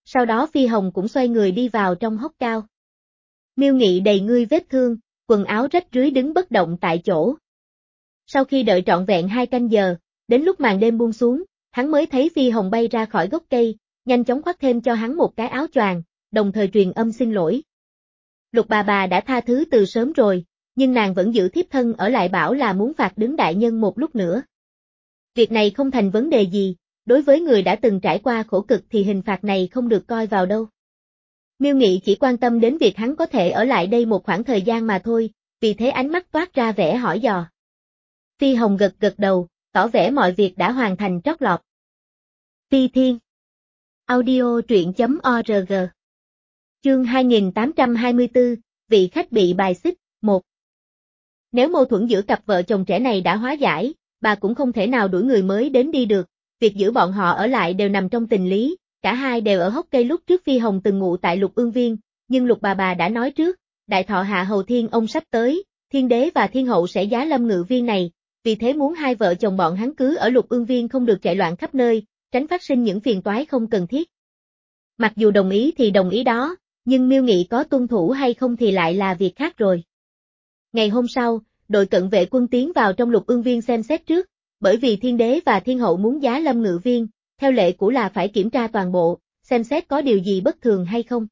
Sau đó Phi Hồng cũng xoay người đi vào trong hốc cao. Miêu Nghị đầy ngươi vết thương, quần áo rách rưới đứng bất động tại chỗ. Sau khi đợi trọn vẹn hai canh giờ, đến lúc màn đêm buông xuống, hắn mới thấy Phi Hồng bay ra khỏi gốc cây, nhanh chóng khoác thêm cho hắn một cái áo choàng, đồng thời truyền âm xin lỗi. Lục bà bà đã tha thứ từ sớm rồi, nhưng nàng vẫn giữ thiếp thân ở lại bảo là muốn phạt đứng đại nhân một lúc nữa. Việc này không thành vấn đề gì, đối với người đã từng trải qua khổ cực thì hình phạt này không được coi vào đâu. Miêu Nghị chỉ quan tâm đến việc hắn có thể ở lại đây một khoảng thời gian mà thôi, vì thế ánh mắt toát ra vẻ hỏi dò. Phi Hồng gật gật đầu, tỏ vẻ mọi việc đã hoàn thành trót lọt. Phi Thiên Audio truyện chấm org Chương hai nghìn tám trăm hai mươi tư, vị khách bị bài xích, một. Nếu mâu thuẫn giữa cặp vợ chồng trẻ này đã hóa giải, bà cũng không thể nào đuổi người mới đến đi được, việc giữ bọn họ ở lại đều nằm trong tình lý, cả hai đều ở hốc cây lúc trước Phi Hồng từng ngụ tại Lục Ương Viên, nhưng Lục bà bà đã nói trước, đại thọ hạ hầu thiên ông sắp tới, thiên đế và thiên hậu sẽ giá lâm ngự viên này, vì thế muốn hai vợ chồng bọn hắn cứ ở Lục Ương Viên không được chạy loạn khắp nơi, tránh phát sinh những phiền toái không cần thiết. Mặc dù đồng ý thì đồng ý đó, nhưng Miêu Nghị có tuân thủ hay không thì lại là việc khác rồi. Ngày hôm sau, đội cận vệ quân tiến vào trong Lục Ương Viên xem xét trước, bởi vì thiên đế và thiên hậu muốn giá lâm ngự viên, theo lệ cũ là phải kiểm tra toàn bộ, xem xét có điều gì bất thường hay không.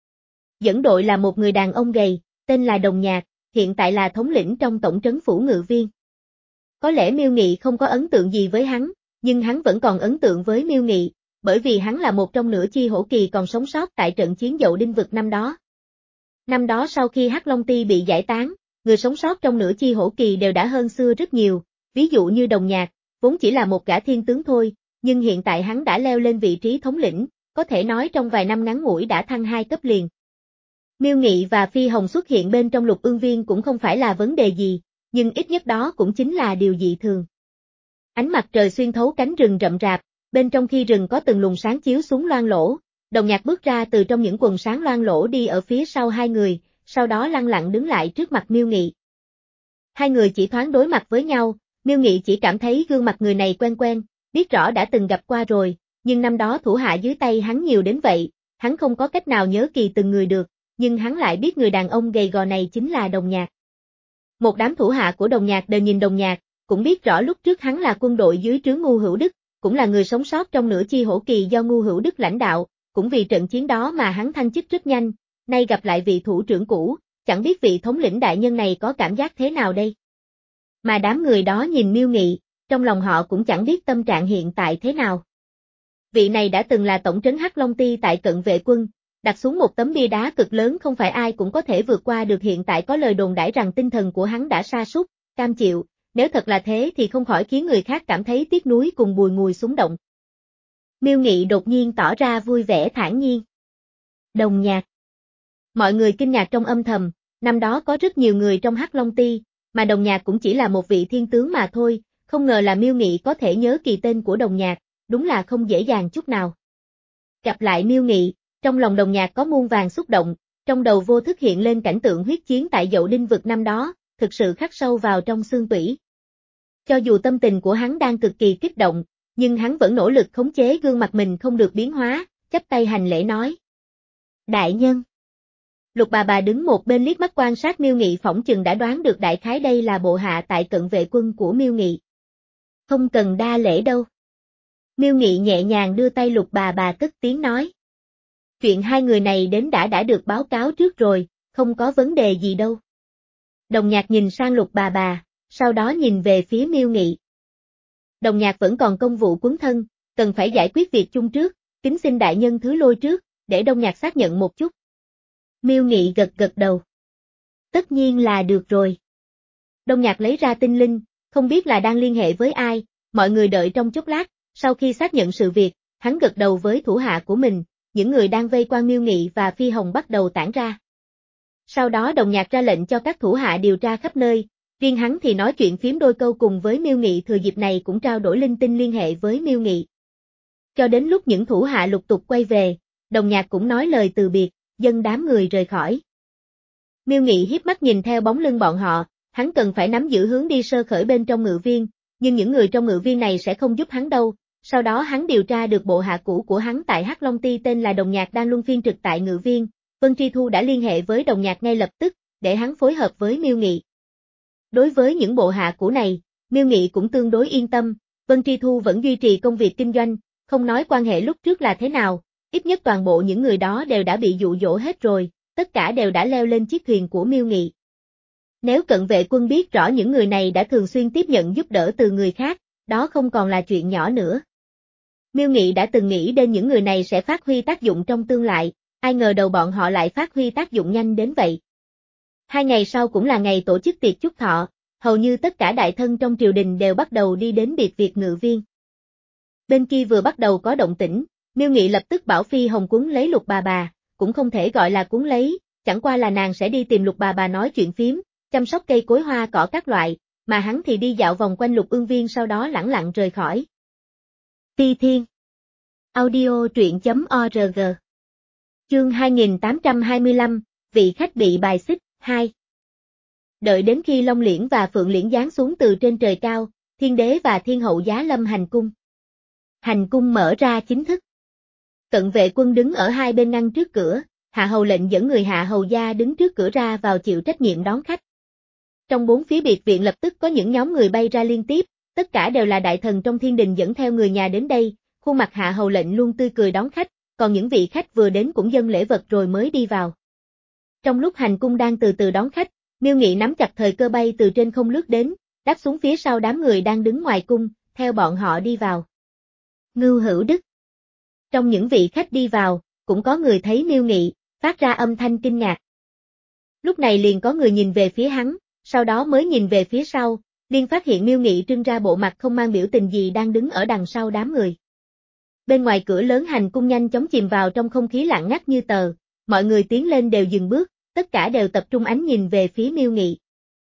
Dẫn đội là một người đàn ông gầy, tên là Đồng Nhạc, hiện tại là thống lĩnh trong tổng trấn phủ ngự viên. Có lẽ Miêu Nghị không có ấn tượng gì với hắn, nhưng hắn vẫn còn ấn tượng với Miêu Nghị, bởi vì hắn là một trong nửa chi hổ kỳ còn sống sót tại trận chiến Dậu Đinh Vực năm đó. Năm đó sau khi Hắc Long Ti bị giải tán, người sống sót trong nửa chi hổ kỳ đều đã hơn xưa rất nhiều, ví dụ như Đồng Nhạc, vốn chỉ là một gã thiên tướng thôi, nhưng hiện tại hắn đã leo lên vị trí thống lĩnh, có thể nói trong vài năm ngắn ngủi đã thăng hai cấp liền. Miêu Nghị và Phi Hồng xuất hiện bên trong Lục Ương Viên cũng không phải là vấn đề gì, nhưng ít nhất đó cũng chính là điều dị thường. Ánh mặt trời xuyên thấu cánh rừng rậm rạp, bên trong khi rừng có từng luồng sáng chiếu xuống loang lỗ, Đồng Nhạc bước ra từ trong những quần sáng loang lỗ đi ở phía sau hai người, sau đó lặng lặng đứng lại trước mặt Miêu Nghị. Hai người chỉ thoáng đối mặt với nhau, Miêu Nghị chỉ cảm thấy gương mặt người này quen quen, biết rõ đã từng gặp qua rồi, nhưng năm đó thủ hạ dưới tay hắn nhiều đến vậy, hắn không có cách nào nhớ kỳ từng người được, nhưng hắn lại biết người đàn ông gầy gò này chính là Đồng Nhạc. Một đám thủ hạ của Đồng Nhạc đều nhìn Đồng Nhạc, cũng biết rõ lúc trước hắn là quân đội dưới trướng Ngu Hữu Đức, cũng là người sống sót trong nửa chi hổ kỳ do Ngu Hữu Đức lãnh đạo, cũng vì trận chiến đó mà hắn thăng chức rất nhanh, nay gặp lại vị thủ trưởng cũ, chẳng biết vị thống lĩnh đại nhân này có cảm giác thế nào đây. Mà đám người đó nhìn Miêu Nghị, trong lòng họ cũng chẳng biết tâm trạng hiện tại thế nào. Vị này đã từng là tổng trấn Hắc Long Ti tại cận vệ quân, đặt xuống một tấm bia đá cực lớn không phải ai cũng có thể vượt qua được, hiện tại có lời đồn đãi rằng tinh thần của hắn đã sa sút, cam chịu, nếu thật là thế thì không khỏi khiến người khác cảm thấy tiếc nuối cùng bùi ngùi xúng động. Miêu Nghị đột nhiên tỏ ra vui vẻ thản nhiên. Đồng Nhạc. Mọi người kinh ngạc trong âm thầm, năm đó có rất nhiều người trong Hắc Long Ti, mà Đồng Nhạc cũng chỉ là một vị thiên tướng mà thôi, không ngờ là Miêu Nghị có thể nhớ kỳ tên của Đồng Nhạc, đúng là không dễ dàng chút nào. Gặp lại Miêu Nghị, trong lòng Đồng Nhạc có muôn vàn xúc động, trong đầu vô thức hiện lên cảnh tượng huyết chiến tại Dậu Đinh Vực năm đó, thực sự khắc sâu vào trong xương tủy. Cho dù tâm tình của hắn đang cực kỳ kích động, nhưng hắn vẫn nỗ lực khống chế gương mặt mình không được biến hóa, chắp tay hành lễ nói. Đại nhân. Lục bà bà đứng một bên liếc mắt quan sát Miêu Nghị, phỏng chừng đã đoán được đại khái đây là bộ hạ tại cận vệ quân của Miêu Nghị. Không cần đa lễ đâu. Miêu Nghị nhẹ nhàng đưa tay Lục bà bà cất tiếng nói. Chuyện hai người này đến đã đã được báo cáo trước rồi, không có vấn đề gì đâu. Đồng Nhạc nhìn sang Lục bà bà, sau đó nhìn về phía Miêu Nghị. Đồng Nhạc vẫn còn công vụ quấn thân, cần phải giải quyết việc chung trước, kính xin đại nhân thứ lôi trước, để Đồng Nhạc xác nhận một chút. Miêu Nghị gật gật đầu. Tất nhiên là được rồi. Đồng Nhạc lấy ra tinh linh, không biết là đang liên hệ với ai, mọi người đợi trong chốc lát, sau khi xác nhận sự việc, hắn gật đầu với thủ hạ của mình, những người đang vây quanh Miêu Nghị và Phi Hồng bắt đầu tản ra. Sau đó Đồng Nhạc ra lệnh cho các thủ hạ điều tra khắp nơi, riêng hắn thì nói chuyện phím đôi câu cùng với Miêu Nghị, thừa dịp này cũng trao đổi linh tinh liên hệ với Miêu Nghị. Cho đến lúc những thủ hạ lục tục quay về, Đồng Nhạc cũng nói lời từ biệt, dân đám người rời khỏi. Miêu Nghị hiếp mắt nhìn theo bóng lưng bọn họ, hắn cần phải nắm giữ hướng đi sơ khởi bên trong ngự viên, nhưng những người trong ngự viên này sẽ không giúp hắn đâu, Sau đó hắn điều tra được bộ hạ cũ của hắn tại Hắc Long Ti tên là Đồng Nhạc đang luân phiên trực tại Ngự Viên, Vân Tri Thu đã liên hệ với Đồng Nhạc ngay lập tức, để hắn phối hợp với Miêu Nghị. Đối với những bộ hạ cũ này, Miêu Nghị cũng tương đối yên tâm, Vân Tri Thu vẫn duy trì công việc kinh doanh, không nói quan hệ lúc trước là thế nào, ít nhất toàn bộ những người đó đều đã bị dụ dỗ hết rồi, tất cả đều đã leo lên chiếc thuyền của Miêu Nghị. Nếu cận vệ quân biết rõ những người này đã thường xuyên tiếp nhận giúp đỡ từ người khác, đó không còn là chuyện nhỏ nữa. Miêu Nghị đã từng nghĩ đến những người này sẽ phát huy tác dụng trong tương lai, ai ngờ đầu bọn họ lại phát huy tác dụng nhanh đến vậy. Hai ngày sau cũng là ngày tổ chức tiệc chúc thọ, hầu như tất cả đại thân trong triều đình đều bắt đầu đi đến biệt viện Ngự Viên. Bên kia vừa bắt đầu có động tĩnh, Miêu Nghị lập tức bảo Phi Hồng cuốn lấy Lục bà bà, cũng không thể gọi là cuốn lấy, chẳng qua là nàng sẽ đi tìm Lục bà bà nói chuyện phím, chăm sóc cây cối hoa cỏ các loại, mà hắn thì đi dạo vòng quanh Lục Ương Viên sau đó lẳng lặng rời khỏi. Ti Thiên Audio truyện.org Chương hai nghìn tám trăm hai mươi lăm, vị khách bị bài xích, hai. Đợi đến khi Long Liễn và Phượng Liễn giáng xuống từ trên trời cao, Thiên Đế và Thiên Hậu giá lâm hành cung. Hành cung mở ra chính thức. Cận vệ quân đứng ở hai bên ngăn trước cửa, Hạ Hầu lệnh dẫn người Hạ Hầu gia đứng trước cửa ra vào chịu trách nhiệm đón khách. Trong bốn phía biệt viện lập tức có những nhóm người bay ra liên tiếp, tất cả đều là đại thần trong thiên đình dẫn theo người nhà đến đây, khuôn mặt Hạ Hầu lệnh luôn tươi cười đón khách, còn những vị khách vừa đến cũng dâng lễ vật rồi mới đi vào. Trong lúc hành cung đang từ từ đón khách, Miêu Nghị nắm chặt thời cơ bay từ trên không lướt đến, đáp xuống phía sau đám người đang đứng ngoài cung, theo bọn họ đi vào. Ngưu Hữu Đức. Trong những vị khách đi vào, cũng có người thấy Miêu Nghị, phát ra âm thanh kinh ngạc. Lúc này liền có người nhìn về phía hắn, sau đó mới nhìn về phía sau, liền phát hiện Miêu Nghị trưng ra bộ mặt không mang biểu tình gì đang đứng ở đằng sau đám người. Bên ngoài cửa lớn hành cung nhanh chóng chìm vào trong không khí lặng ngắt như tờ, mọi người tiến lên đều dừng bước, tất cả đều tập trung ánh nhìn về phía Miêu Nghị.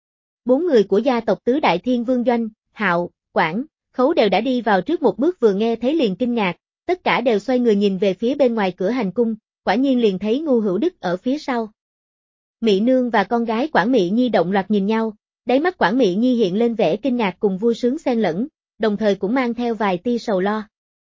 Bốn người của gia tộc tứ đại thiên vương Doanh, Hạo, Quảng, Khấu đều đã đi vào trước một bước vừa nghe thấy liền kinh ngạc, tất cả đều xoay người nhìn về phía bên ngoài cửa hành cung, quả nhiên liền thấy Ngưu Hữu Đức ở phía sau. Mị Nương và con gái Quảng Mị Nhi động loạt nhìn nhau, đáy mắt Quảng Mị Nhi hiện lên vẻ kinh ngạc cùng vui sướng xen lẫn, đồng thời cũng mang theo vài tia sầu lo.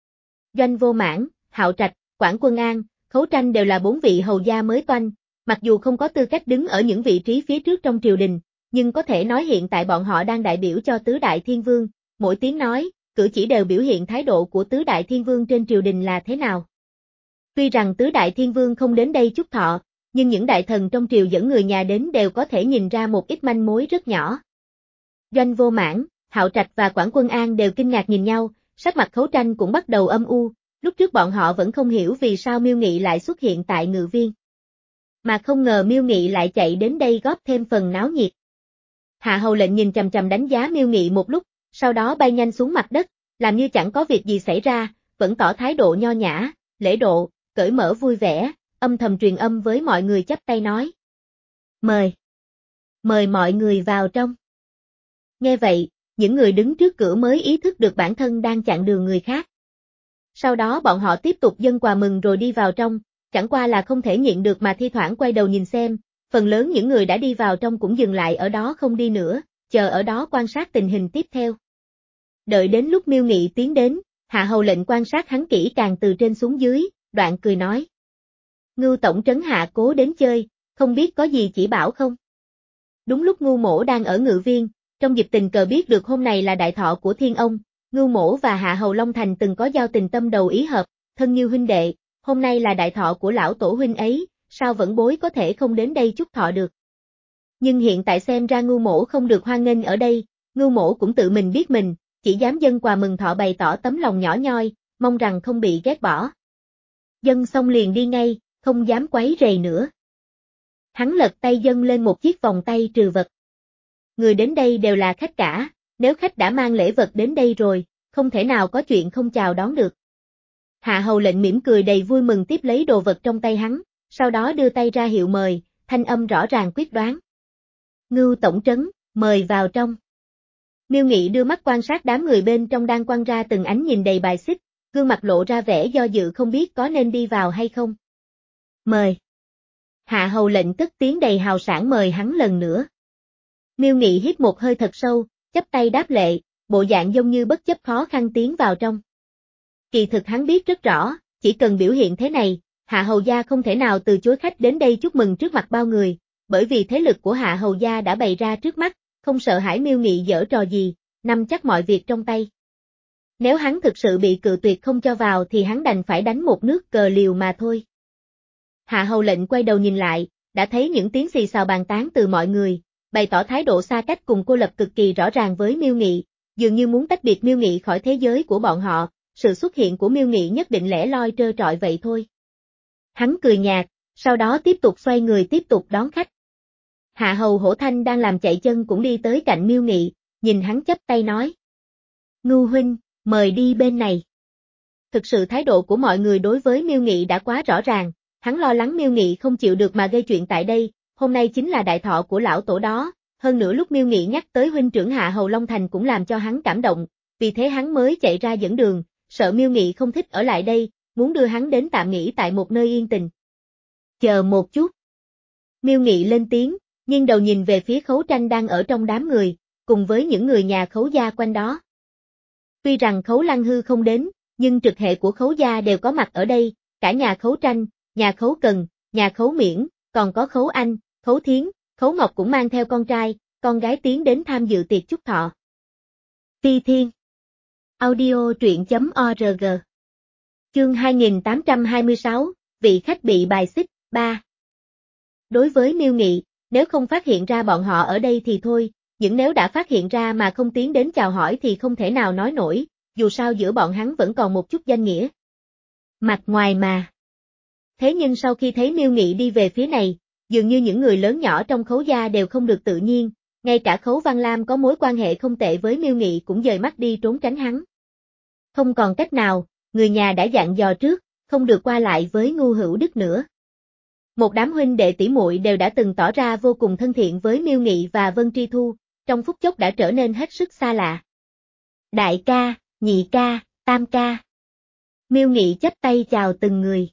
Doanh Vô Mãn, Hạo Trạch, Quảng Quân An, Khấu Tranh đều là bốn vị hầu gia mới toanh, mặc dù không có tư cách đứng ở những vị trí phía trước trong triều đình, nhưng có thể nói hiện tại bọn họ đang đại biểu cho tứ đại thiên vương, mỗi tiếng nói, cử chỉ đều biểu hiện thái độ của tứ đại thiên vương trên triều đình là thế nào. Tuy rằng tứ đại thiên vương không đến đây chúc thọ, nhưng những đại thần trong triều dẫn người nhà đến đều có thể nhìn ra một ít manh mối rất nhỏ. Doanh Vô Mãn, Hạo Trạch và Quảng Quân An đều kinh ngạc nhìn nhau, sắc mặt Khấu Tranh cũng bắt đầu âm u, lúc trước bọn họ vẫn không hiểu vì sao Miêu Nghị lại xuất hiện tại Ngự Viên. Mà không ngờ Miêu Nghị lại chạy đến đây góp thêm phần náo nhiệt. Hạ Hầu lệnh nhìn chằm chằm đánh giá Miêu Nghị một lúc, sau đó bay nhanh xuống mặt đất, làm như chẳng có việc gì xảy ra, vẫn tỏ thái độ nho nhã, lễ độ, cởi mở vui vẻ, âm thầm truyền âm với mọi người chắp tay nói. Mời. Mời mọi người vào trong. Nghe vậy, những người đứng trước cửa mới ý thức được bản thân đang chặn đường người khác. Sau đó bọn họ tiếp tục dâng quà mừng rồi đi vào trong, chẳng qua là không thể nhịn được mà thi thoảng quay đầu nhìn xem, phần lớn những người đã đi vào trong cũng dừng lại ở đó không đi nữa, chờ ở đó quan sát tình hình tiếp theo. Đợi đến lúc Miêu Nghị tiến đến, Hạ Hầu lệnh quan sát hắn kỹ càng từ trên xuống dưới, đoạn cười nói. Ngưu tổng trấn hạ cố đến chơi, không biết có gì chỉ bảo không? Đúng lúc Ngưu Mỗ đang ở Ngự Viên, trong dịp tình cờ biết được hôm nay là đại thọ của Thiên Ông, Ngưu Mỗ và Hạ Hầu Long Thành từng có giao tình tâm đầu ý hợp, thân như huynh đệ, hôm nay là đại thọ của lão tổ huynh ấy, sao vẫn bối có thể không đến đây chúc thọ được. Nhưng hiện tại xem ra Ngưu Mỗ không được hoan nghênh ở đây, Ngưu Mỗ cũng tự mình biết mình, chỉ dám dâng quà mừng thọ bày tỏ tấm lòng nhỏ nhoi, mong rằng không bị ghét bỏ. Dâng xong liền đi ngay, không dám quấy rầy nữa. Hắn lật tay dâng lên một chiếc vòng tay trừ vật. Người đến đây đều là khách cả, nếu khách đã mang lễ vật đến đây rồi, không thể nào có chuyện không chào đón được. Hạ Hầu lệnh mỉm cười đầy vui mừng tiếp lấy đồ vật trong tay hắn, sau đó đưa tay ra hiệu mời, thanh âm rõ ràng quyết đoán. Ngưu tổng trấn, mời vào trong. Miêu Nghị đưa mắt quan sát đám người bên trong đang quăng ra từng ánh nhìn đầy bài xích, gương mặt lộ ra vẻ do dự không biết có nên đi vào hay không. Mời. Hạ Hầu lệnh cất tiếng đầy hào sảng mời hắn lần nữa. Miêu Nghị hít một hơi thật sâu, chắp tay đáp lệ, bộ dạng giống như bất chấp khó khăn tiến vào trong. Kỳ thực hắn biết rất rõ, chỉ cần biểu hiện thế này, Hạ Hầu gia không thể nào từ chối khách đến đây chúc mừng trước mặt bao người, bởi vì thế lực của Hạ Hầu gia đã bày ra trước mắt, không sợ hãi Miêu Nghị giở trò gì, nắm chắc mọi việc trong tay. Nếu hắn thực sự bị cự tuyệt không cho vào thì hắn đành phải đánh một nước cờ liều mà thôi. Hạ Hầu lệnh quay đầu nhìn lại, đã thấy những tiếng xì xào bàn tán từ mọi người, bày tỏ thái độ xa cách cùng cô lập cực kỳ rõ ràng với Miêu Nghị, dường như muốn tách biệt Miêu Nghị khỏi thế giới của bọn họ, sự xuất hiện của Miêu Nghị nhất định lẻ loi trơ trọi vậy thôi. Hắn cười nhạt, sau đó tiếp tục xoay người tiếp tục đón khách. Hạ Hầu Hổ Thanh đang làm chạy chân cũng đi tới cạnh Miêu Nghị, nhìn hắn chắp tay nói. Ngưu huynh, mời đi bên này. Thực sự thái độ của mọi người đối với Miêu Nghị đã quá rõ ràng, hắn lo lắng Miêu Nghị không chịu được mà gây chuyện tại đây, hôm nay chính là đại thọ của lão tổ đó, hơn nữa lúc Miêu Nghị nhắc tới huynh trưởng Hạ Hầu Long Thành cũng làm cho hắn cảm động, vì thế hắn mới chạy ra dẫn đường, sợ Miêu Nghị không thích ở lại đây, muốn đưa hắn đến tạm nghỉ tại một nơi yên tình. Chờ một chút. Miêu Nghị lên tiếng, nhưng đầu nhìn về phía Khấu Tranh đang ở trong đám người, cùng với những người nhà Khấu gia quanh đó. Tuy rằng Khấu Lăng Hư không đến, nhưng trực hệ của Khấu gia đều có mặt ở đây, cả nhà Khấu Tranh, nhà Khấu Cần, nhà Khấu Miễn, còn có Khấu Anh, Khấu Thiến, Khấu Ngọc cũng mang theo con trai, con gái tiến đến tham dự tiệc chúc thọ. Phi Thiên Audio truyện chấm org Chương hai nghìn tám trăm hai mươi sáu, vị khách bị bài xích, ba. Đối với Miêu Nghị, nếu không phát hiện ra bọn họ ở đây thì thôi, nhưng nếu đã phát hiện ra mà không tiến đến chào hỏi thì không thể nào nói nổi, dù sao giữa bọn hắn vẫn còn một chút danh nghĩa. Mặt ngoài mà. Thế nhưng sau khi thấy Miêu Nghị đi về phía này, dường như những người lớn nhỏ trong Khấu gia đều không được tự nhiên, ngay cả Khấu Văn Lam có mối quan hệ không tệ với Miêu Nghị cũng dời mắt đi trốn tránh hắn. Không còn cách nào, người nhà đã dặn dò trước, không được qua lại với Ngu Hữu Đức nữa. Một đám huynh đệ tỷ muội đều đã từng tỏ ra vô cùng thân thiện với Miêu Nghị và Vân Tri Thu, trong phút chốc đã trở nên hết sức xa lạ. Đại ca, nhị ca, tam ca. Miêu Nghị chắp tay chào từng người.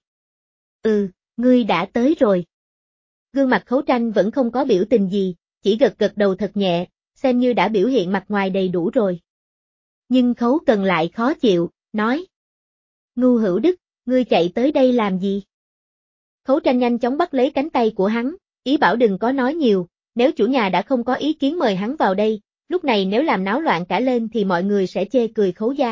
Ừ, ngươi đã tới rồi. Gương mặt Khấu Tranh vẫn không có biểu tình gì, chỉ gật gật đầu thật nhẹ, xem như đã biểu hiện mặt ngoài đầy đủ rồi. Nhưng Khấu Cần lại khó chịu, nói. Ngu Hữu Đức, ngươi chạy tới đây làm gì? Khấu Tranh nhanh chóng bắt lấy cánh tay của hắn, ý bảo đừng có nói nhiều, nếu chủ nhà đã không có ý kiến mời hắn vào đây, lúc này nếu làm náo loạn cả lên thì mọi người sẽ chê cười Khấu gia.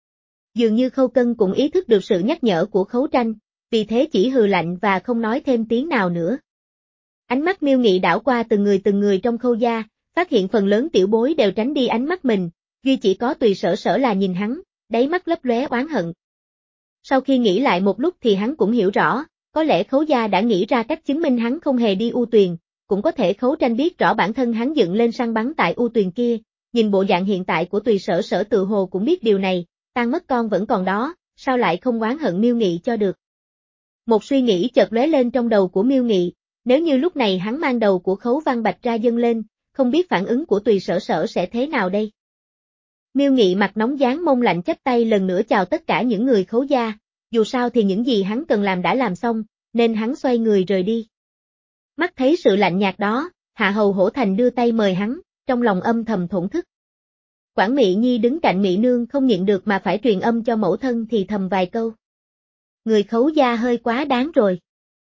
Dường như Khâu Cân cũng ý thức được sự nhắc nhở của Khấu Tranh, vì thế chỉ hừ lạnh và không nói thêm tiếng nào nữa. Ánh mắt Miêu Nghị đảo qua từng người từng người trong Khâu gia, phát hiện phần lớn tiểu bối đều tránh đi ánh mắt mình, duy chỉ có Tùy Sở Sở là nhìn hắn, đáy mắt lấp lóe oán hận. Sau khi nghĩ lại một lúc thì hắn cũng hiểu rõ, có lẽ Khấu gia đã nghĩ ra cách chứng minh hắn không hề đi U Tuyền, cũng có thể Khấu Tranh biết rõ bản thân hắn dựng lên săn bắn tại U Tuyền kia, nhìn bộ dạng hiện tại của Tùy Sở Sở tự hồ cũng biết điều này, tan mất con vẫn còn đó, sao lại không oán hận Miêu Nghị cho được. Một suy nghĩ chợt lóe lên trong đầu của Miêu Nghị, nếu như lúc này hắn mang đầu của Khấu Văn Bạch ra dâng lên, không biết phản ứng của Tùy Sở Sở sẽ thế nào đây. Miêu Nghị mặt nóng dáng mông lạnh chắp tay lần nữa chào tất cả những người Khấu gia, dù sao thì những gì hắn cần làm đã làm xong, nên hắn xoay người rời đi. Mắt thấy sự lạnh nhạt đó, Hạ Hầu Hổ Thành đưa tay mời hắn, trong lòng âm thầm thổn thức. Quản Mị Nhi đứng cạnh Mị Nương không nhịn được mà phải truyền âm cho mẫu thân thì thầm vài câu. Người Khấu gia hơi quá đáng rồi.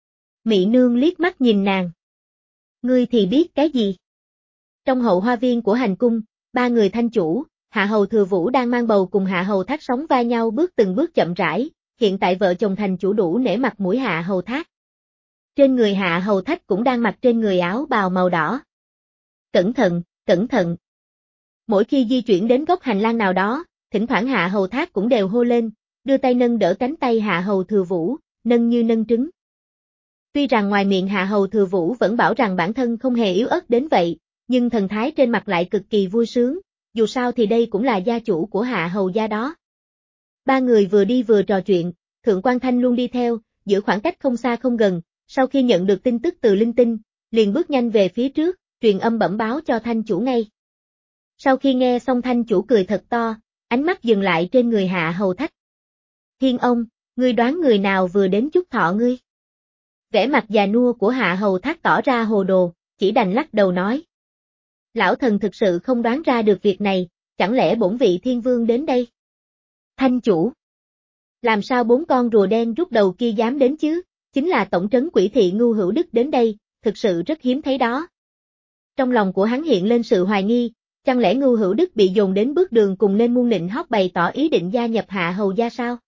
Mị Nương liếc mắt nhìn nàng. Ngươi thì biết cái gì? Trong hậu hoa viên của hành cung, ba người thanh chủ, Hạ Hầu Thừa Vũ đang mang bầu cùng Hạ Hầu Thác sóng vai nhau bước từng bước chậm rãi, hiện tại vợ chồng thành chủ đủ nể mặt mũi Hạ Hầu Thác. Trên người Hạ Hầu Thác cũng đang mặc trên người áo bào màu đỏ. Cẩn thận, cẩn thận. Mỗi khi di chuyển đến góc hành lang nào đó, thỉnh thoảng Hạ Hầu Thác cũng đều hô lên, đưa tay nâng đỡ cánh tay Hạ Hầu Thừa Vũ, nâng như nâng trứng. Tuy rằng ngoài miệng Hạ Hầu Thừa Vũ vẫn bảo rằng bản thân không hề yếu ớt đến vậy, nhưng thần thái trên mặt lại cực kỳ vui sướng, dù sao thì đây cũng là gia chủ của Hạ Hầu gia đó. Ba người vừa đi vừa trò chuyện, Thượng Quan Thanh luôn đi theo, giữ khoảng cách không xa không gần, sau khi nhận được tin tức từ linh tinh, liền bước nhanh về phía trước, truyền âm bẩm báo cho Thanh chủ ngay. Sau khi nghe xong Thanh chủ cười thật to, ánh mắt dừng lại trên người Hạ Hầu Thác. Thiên ông, ngươi đoán người nào vừa đến chúc thọ ngươi? Vẻ mặt già nua của Hạ Hầu Thác tỏ ra hồ đồ, chỉ đành lắc đầu nói. Lão thần thực sự không đoán ra được việc này, chẳng lẽ bổn vị thiên vương đến đây? Thanh chủ. Làm sao bốn con rùa đen rút đầu kia dám đến chứ, chính là tổng trấn quỷ thị Ngưu Hữu Đức đến đây, thực sự rất hiếm thấy đó. Trong lòng của hắn hiện lên sự hoài nghi, chẳng lẽ Ngưu Hữu Đức bị dồn đến bước đường cùng nên muôn nịnh hót bày tỏ ý định gia nhập Hạ Hầu gia sao?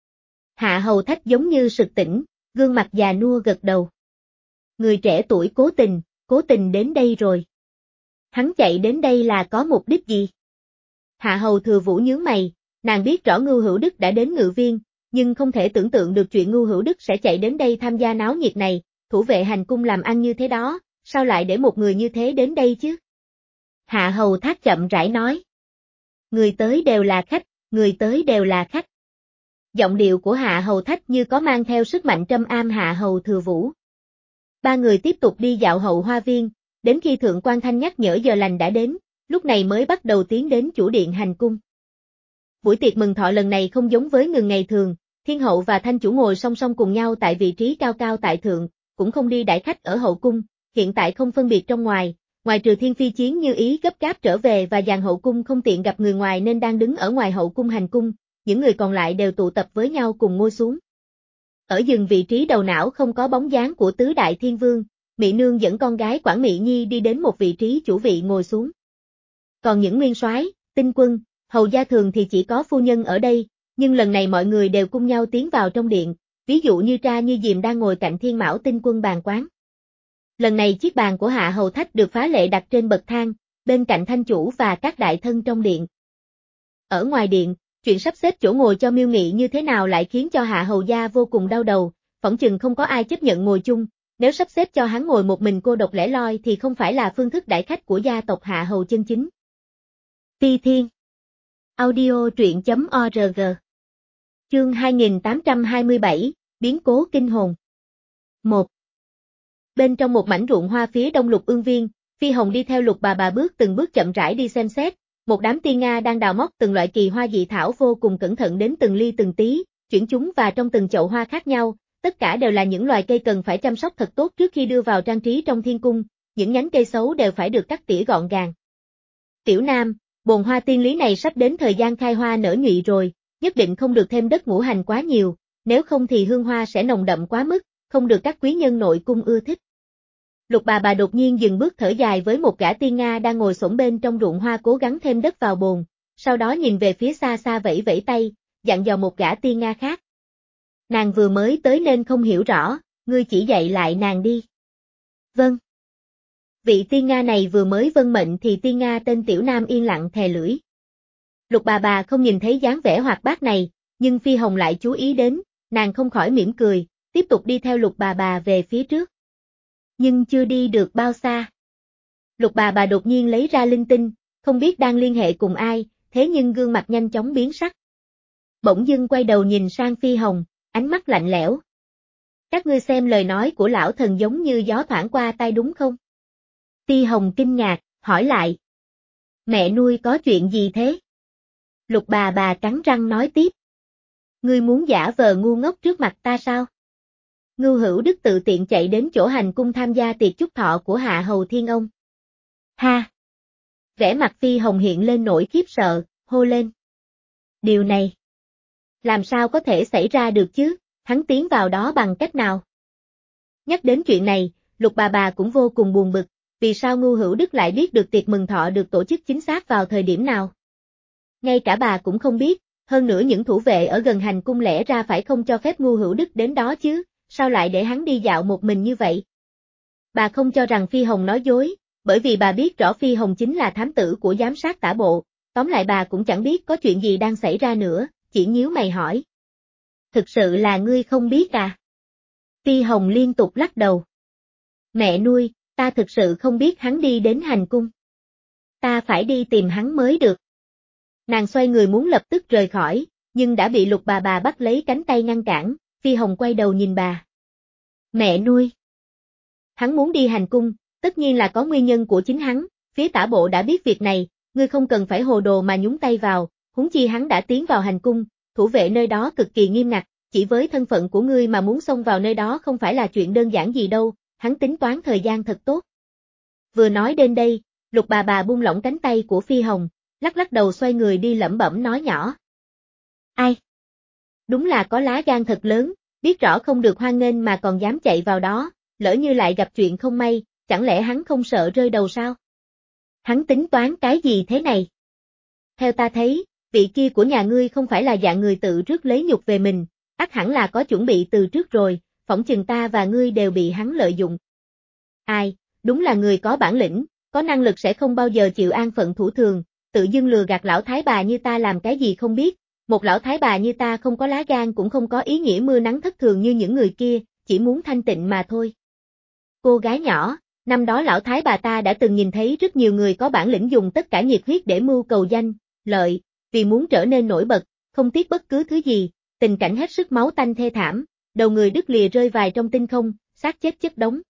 Hạ Hầu Thách giống như sực tỉnh, gương mặt già nua gật đầu. Người trẻ tuổi Cố Tình, Cố Tình đến đây rồi. Hắn chạy đến đây là có mục đích gì? Hạ Hầu Thừa Vũ nhướng mày, nàng biết rõ Ngưu Hữu Đức đã đến Ngự Viên, nhưng không thể tưởng tượng được chuyện Ngưu Hữu Đức sẽ chạy đến đây tham gia náo nhiệt này, thủ vệ hành cung làm ăn như thế đó, sao lại để một người như thế đến đây chứ? Hạ Hầu Thác chậm rãi nói. Người tới đều là khách, người tới đều là khách. Giọng điệu của Hạ Hầu Thách như có mang theo sức mạnh trâm am Hạ Hầu Thừa Vũ. Ba người tiếp tục đi dạo hậu hoa viên, đến khi Thượng quan Thanh nhắc nhở giờ lành đã đến, lúc này mới bắt đầu tiến đến chủ điện hành cung. Buổi tiệc mừng thọ lần này không giống với ngừng ngày thường, Thiên hậu và Thanh chủ ngồi song song cùng nhau tại vị trí cao cao tại thượng, cũng không đi đãi khách ở hậu cung, hiện tại không phân biệt trong ngoài, ngoài trừ Thiên Phi Chiến Như Ý gấp gáp trở về và dàn hậu cung không tiện gặp người ngoài nên đang đứng ở ngoài hậu cung hành cung, những người còn lại đều tụ tập với nhau cùng ngồi xuống. Ở giường vị trí đầu não không có bóng dáng của tứ đại thiên vương, Mị Nương dẫn con gái Quản Mị Nhi đi đến một vị trí chủ vị ngồi xuống. Còn những nguyên soái, tinh quân, hầu gia thường thì chỉ có phu nhân ở đây, nhưng lần này mọi người đều cùng nhau tiến vào trong điện, ví dụ như Tra Như Diềm đang ngồi cạnh Thiên Mão tinh quân bàn quán. Lần này chiếc bàn của Hạ Hầu Thách được phá lệ đặt trên bậc thang, bên cạnh Thanh chủ và các đại thân trong điện. Ở ngoài điện, chuyện sắp xếp chỗ ngồi cho Miêu Nghị như thế nào lại khiến cho Hạ Hầu gia vô cùng đau đầu, phỏng chừng không có ai chấp nhận ngồi chung, nếu sắp xếp cho hắn ngồi một mình cô độc lẻ loi thì không phải là phương thức đãi khách của gia tộc Hạ Hầu chân chính. Ti Thiên Audio truyện chấm org Chương hai nghìn tám trăm hai mươi bảy, Biến cố kinh hồn một. Bên trong một mảnh ruộng hoa phía đông Lục Ương Viên, Phi Hồng đi theo Lục bà bà bước từng bước chậm rãi đi xem xét, một đám tiên Nga đang đào móc từng loại kỳ hoa dị thảo vô cùng cẩn thận đến từng ly từng tí, chuyển chúng và trong từng chậu hoa khác nhau, tất cả đều là những loài cây cần phải chăm sóc thật tốt trước khi đưa vào trang trí trong thiên cung, những nhánh cây xấu đều phải được cắt tỉa gọn gàng. Tiểu Nam, bồn hoa tiên lý này sắp đến thời gian khai hoa nở nhụy rồi, nhất định không được thêm đất ngũ hành quá nhiều, nếu không thì hương hoa sẽ nồng đậm quá mức, không được các quý nhân nội cung ưa thích. Lục bà bà đột nhiên dừng bước thở dài với một gã tiên Nga đang ngồi xổm bên trong ruộng hoa cố gắng thêm đất vào bồn, sau đó nhìn về phía xa xa vẫy vẫy tay, dặn dò một gã tiên Nga khác. Nàng vừa mới tới nên không hiểu rõ, ngươi chỉ dạy lại nàng đi. Vâng. Vị tiên Nga này vừa mới vâng mệnh thì tiên Nga tên Tiểu Nam yên lặng thè lưỡi. Lục bà bà không nhìn thấy dáng vẻ hoạt bát này, nhưng Phi Hồng lại chú ý đến, nàng không khỏi mỉm cười, tiếp tục đi theo Lục bà bà về phía trước. Nhưng chưa đi được bao xa. Lục bà bà đột nhiên lấy ra linh tinh, không biết đang liên hệ cùng ai, thế nhưng gương mặt nhanh chóng biến sắc. Bỗng dưng quay đầu nhìn sang Phi Hồng, ánh mắt lạnh lẽo. Các ngươi xem lời nói của lão thần giống như gió thoảng qua tai đúng không? Phi Hồng kinh ngạc, hỏi lại. Mẹ nuôi có chuyện gì thế? Lục bà bà cắn răng nói tiếp. Ngươi muốn giả vờ ngu ngốc trước mặt ta sao? Ngưu Hữu Đức tự tiện chạy đến chỗ hành cung tham gia tiệc chúc thọ của Hạ Hầu Thiên Ông. Ha! Vẻ mặt Phi Hồng hiện lên nỗi khiếp sợ, hô lên. Điều này! Làm sao có thể xảy ra được chứ, hắn tiến vào đó bằng cách nào? Nhắc đến chuyện này, Lục bà bà cũng vô cùng buồn bực, vì sao Ngưu Hữu Đức lại biết được tiệc mừng thọ được tổ chức chính xác vào thời điểm nào? Ngay cả bà cũng không biết, hơn nữa những thủ vệ ở gần hành cung lẽ ra phải không cho phép Ngưu Hữu Đức đến đó chứ, sao lại để hắn đi dạo một mình như vậy? Bà không cho rằng Phi Hồng nói dối, bởi vì bà biết rõ Phi Hồng chính là thám tử của giám sát tả bộ, tóm lại bà cũng chẳng biết có chuyện gì đang xảy ra nữa, chỉ nhíu mày hỏi. Thực sự là ngươi không biết à? Phi Hồng liên tục lắc đầu. Mẹ nuôi, ta thực sự không biết hắn đi đến hành cung. Ta phải đi tìm hắn mới được. Nàng xoay người muốn lập tức rời khỏi, nhưng đã bị Lục bà bà bắt lấy cánh tay ngăn cản, Phi Hồng quay đầu nhìn bà. Mẹ nuôi. Hắn muốn đi hành cung, tất nhiên là có nguyên nhân của chính hắn, phía tả bộ đã biết việc này, ngươi không cần phải hồ đồ mà nhúng tay vào, huống chi hắn đã tiến vào hành cung, thủ vệ nơi đó cực kỳ nghiêm ngặt, chỉ với thân phận của ngươi mà muốn xông vào nơi đó không phải là chuyện đơn giản gì đâu, hắn tính toán thời gian thật tốt. Vừa nói đến đây, Lục bà bà buông lỏng cánh tay của Phi Hồng, lắc lắc đầu xoay người đi lẩm bẩm nói nhỏ. Ai? Đúng là có lá gan thật lớn, biết rõ không được hoan nghênh mà còn dám chạy vào đó, lỡ như lại gặp chuyện không may, chẳng lẽ hắn không sợ rơi đầu sao? Hắn tính toán cái gì thế này? Theo ta thấy, vị kia của nhà ngươi không phải là dạng người tự rước lấy nhục về mình, ắt hẳn là có chuẩn bị từ trước rồi, phỏng chừng ta và ngươi đều bị hắn lợi dụng. Ai, đúng là người có bản lĩnh, có năng lực sẽ không bao giờ chịu an phận thủ thường, tự dưng lừa gạt lão thái bà như ta làm cái gì không biết, một lão thái bà như ta không có lá gan cũng không có ý nghĩa mưa nắng thất thường như những người kia, chỉ muốn thanh tịnh mà thôi. Cô gái nhỏ, năm đó lão thái bà ta đã từng nhìn thấy rất nhiều người có bản lĩnh dùng tất cả nhiệt huyết để mưu cầu danh, lợi, vì muốn trở nên nổi bật, không tiếc bất cứ thứ gì, tình cảnh hết sức máu tanh thê thảm, đầu người đứt lìa rơi vài trong tinh không, xác chết chất đống.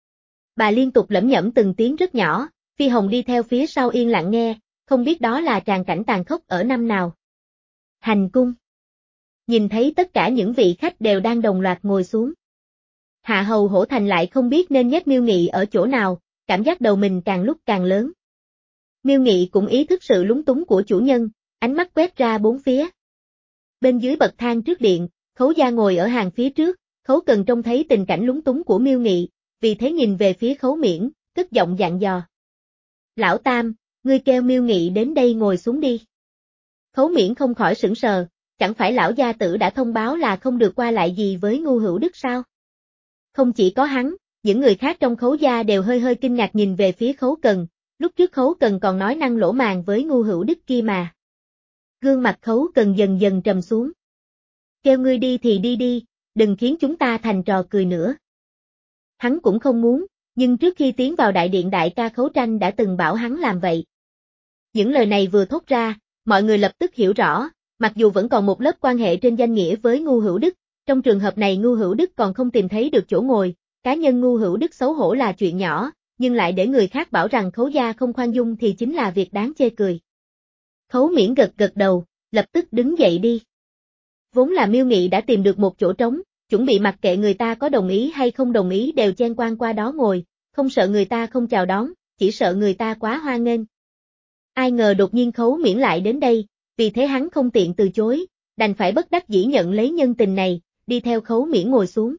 Bà liên tục lẩm nhẩm từng tiếng rất nhỏ, Phi Hồng đi theo phía sau yên lặng nghe, không biết đó là tràng cảnh tàn khốc ở năm nào. Hành cung. Nhìn thấy tất cả những vị khách đều đang đồng loạt ngồi xuống. Hạ Hầu Hổ Thành lại không biết nên nhét Miêu Nghị ở chỗ nào, cảm giác đầu mình càng lúc càng lớn. Miêu Nghị cũng ý thức sự lúng túng của chủ nhân, ánh mắt quét ra bốn phía. Bên dưới bậc thang trước điện, Khấu Gia ngồi ở hàng phía trước, Khấu Cần trông thấy tình cảnh lúng túng của Miêu Nghị, vì thế nhìn về phía Khấu Miễn, cất giọng dặn dò. Lão Tam, ngươi kêu Miêu Nghị đến đây ngồi xuống đi. Khấu Miễn không khỏi sửng sờ, chẳng phải lão gia tử đã thông báo là không được qua lại gì với Ngu Hữu Đức sao? Không chỉ có hắn, những người khác trong Khấu gia đều hơi hơi kinh ngạc nhìn về phía Khấu Cần, lúc trước Khấu Cần còn nói năng lỗ màng với Ngu Hữu Đức kia mà. Gương mặt Khấu Cần dần dần trầm xuống. Kêu ngươi đi thì đi đi, đừng khiến chúng ta thành trò cười nữa. Hắn cũng không muốn, nhưng trước khi tiến vào đại điện đại ca Khấu Tranh đã từng bảo hắn làm vậy. Những lời này vừa thốt ra, mọi người lập tức hiểu rõ, mặc dù vẫn còn một lớp quan hệ trên danh nghĩa với Ngu Hữu Đức, trong trường hợp này Ngu Hữu Đức còn không tìm thấy được chỗ ngồi, cá nhân Ngu Hữu Đức xấu hổ là chuyện nhỏ, nhưng lại để người khác bảo rằng Khấu gia không khoan dung thì chính là việc đáng chê cười. Khấu Miễn gật gật đầu, lập tức đứng dậy đi. Vốn là Miêu Nghị đã tìm được một chỗ trống, chuẩn bị mặc kệ người ta có đồng ý hay không đồng ý đều chen qua qua đó ngồi, không sợ người ta không chào đón, chỉ sợ người ta quá hoan nghênh. Ai ngờ đột nhiên Khấu Miễn lại đến đây, vì thế hắn không tiện từ chối, đành phải bất đắc dĩ nhận lấy nhân tình này, đi theo Khấu Miễn ngồi xuống.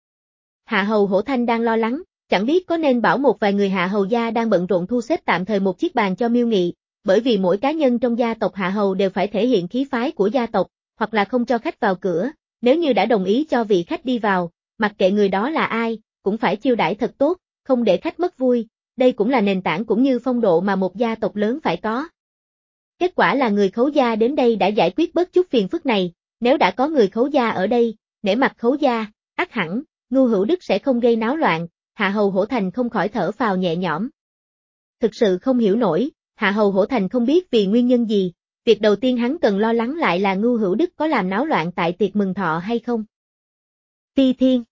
Hạ Hầu Hổ Thanh đang lo lắng, chẳng biết có nên bảo một vài người Hạ Hầu gia đang bận rộn thu xếp tạm thời một chiếc bàn cho Miêu Nghị, bởi vì mỗi cá nhân trong gia tộc Hạ Hầu đều phải thể hiện khí phái của gia tộc, hoặc là không cho khách vào cửa, nếu như đã đồng ý cho vị khách đi vào, mặc kệ người đó là ai, cũng phải chiêu đãi thật tốt, không để khách mất vui, đây cũng là nền tảng cũng như phong độ mà một gia tộc lớn phải có. Kết quả là người Khấu gia đến đây đã giải quyết bớt chút phiền phức này, nếu đã có người Khấu gia ở đây, nể mặt Khấu gia, ắt hẳn, Ngu Hữu Đức sẽ không gây náo loạn, Hạ Hầu Hổ Thành không khỏi thở phào nhẹ nhõm. Thực sự không hiểu nổi, Hạ Hầu Hổ Thành không biết vì nguyên nhân gì, việc đầu tiên hắn cần lo lắng lại là Ngu Hữu Đức có làm náo loạn tại tiệc mừng thọ hay không. Phi Thiên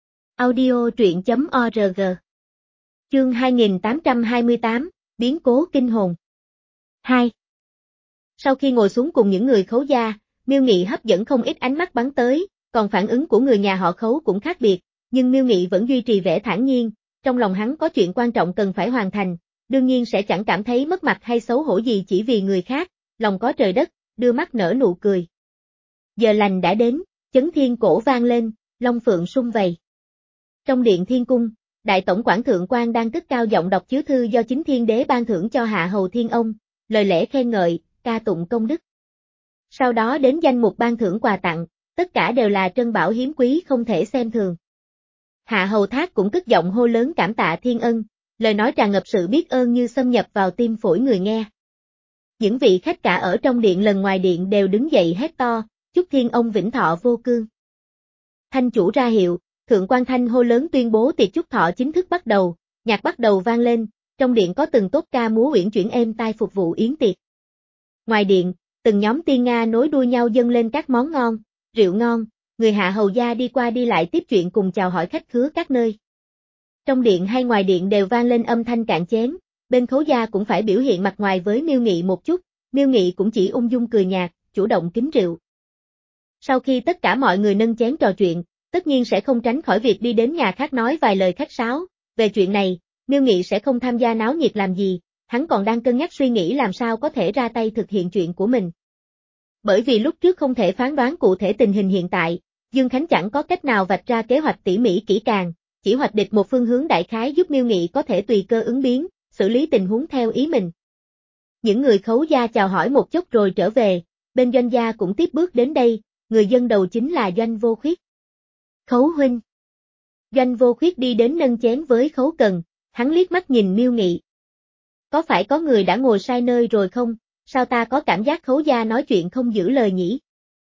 Audio truyện chấm org Chương hai nghìn tám trăm hai mươi tám, Biến cố kinh hồn hai. Sau khi ngồi xuống cùng những người Khấu gia, Miêu Nghị hấp dẫn không ít ánh mắt bắn tới, còn phản ứng của người nhà họ Khấu cũng khác biệt, nhưng Miêu Nghị vẫn duy trì vẻ thản nhiên, trong lòng hắn có chuyện quan trọng cần phải hoàn thành, đương nhiên sẽ chẳng cảm thấy mất mặt hay xấu hổ gì chỉ vì người khác, lòng có trời đất, đưa mắt nở nụ cười. Giờ lành đã đến, chấn thiên cổ vang lên, long phượng sum vầy. Trong điện thiên cung, đại tổng quản thượng quan đang cất cao giọng đọc chiếu thư do chính thiên đế ban thưởng cho Hạ Hầu Thiên Ông, lời lẽ khen ngợi, ca tụng công đức. Sau đó đến danh mục ban thưởng quà tặng, tất cả đều là trân bảo hiếm quý không thể xem thường. Hạ Hầu Thác cũng cất giọng hô lớn cảm tạ thiên ân, lời nói tràn ngập sự biết ơn như xâm nhập vào tim phổi người nghe. Những vị khách cả ở trong điện lần ngoài điện đều đứng dậy hét to, chúc thiên ông vĩnh thọ vô cương. Thanh chủ ra hiệu, thượng quan thanh hô lớn tuyên bố tiệc chúc thọ chính thức bắt đầu, nhạc bắt đầu vang lên, trong điện có từng tốt ca múa uyển chuyển êm tai phục vụ yến tiệc. Ngoài điện, từng nhóm tiên Nga nối đuôi nhau dâng lên các món ngon, rượu ngon, người Hạ Hầu gia đi qua đi lại tiếp chuyện cùng chào hỏi khách khứa các nơi. Trong điện hay ngoài điện đều vang lên âm thanh cạn chén, bên Khấu gia cũng phải biểu hiện mặt ngoài với Miêu Nghị một chút, Miêu Nghị cũng chỉ ung dung cười nhạt, chủ động kính rượu. Sau khi tất cả mọi người nâng chén trò chuyện, tất nhiên sẽ không tránh khỏi việc đi đến nhà khác nói vài lời khách sáo, về chuyện này, Miêu Nghị sẽ không tham gia náo nhiệt làm gì, hắn còn đang cân nhắc suy nghĩ làm sao có thể ra tay thực hiện chuyện của mình. Bởi vì lúc trước không thể phán đoán cụ thể tình hình hiện tại, Dương Khánh chẳng có cách nào vạch ra kế hoạch tỉ mỉ kỹ càng, chỉ hoạch định một phương hướng đại khái giúp Miêu Nghị có thể tùy cơ ứng biến, xử lý tình huống theo ý mình. Những người Khấu gia chào hỏi một chút rồi trở về, bên Doanh gia cũng tiếp bước đến đây, người dân đầu chính là Doanh Vô Khuyết. Khấu huynh. Doanh Vô Khuyết đi đến nâng chén với Khấu Cần, hắn liếc mắt nhìn Miêu Nghị. Có phải có người đã ngồi sai nơi rồi không, sao ta có cảm giác Khấu gia nói chuyện không giữ lời nhỉ?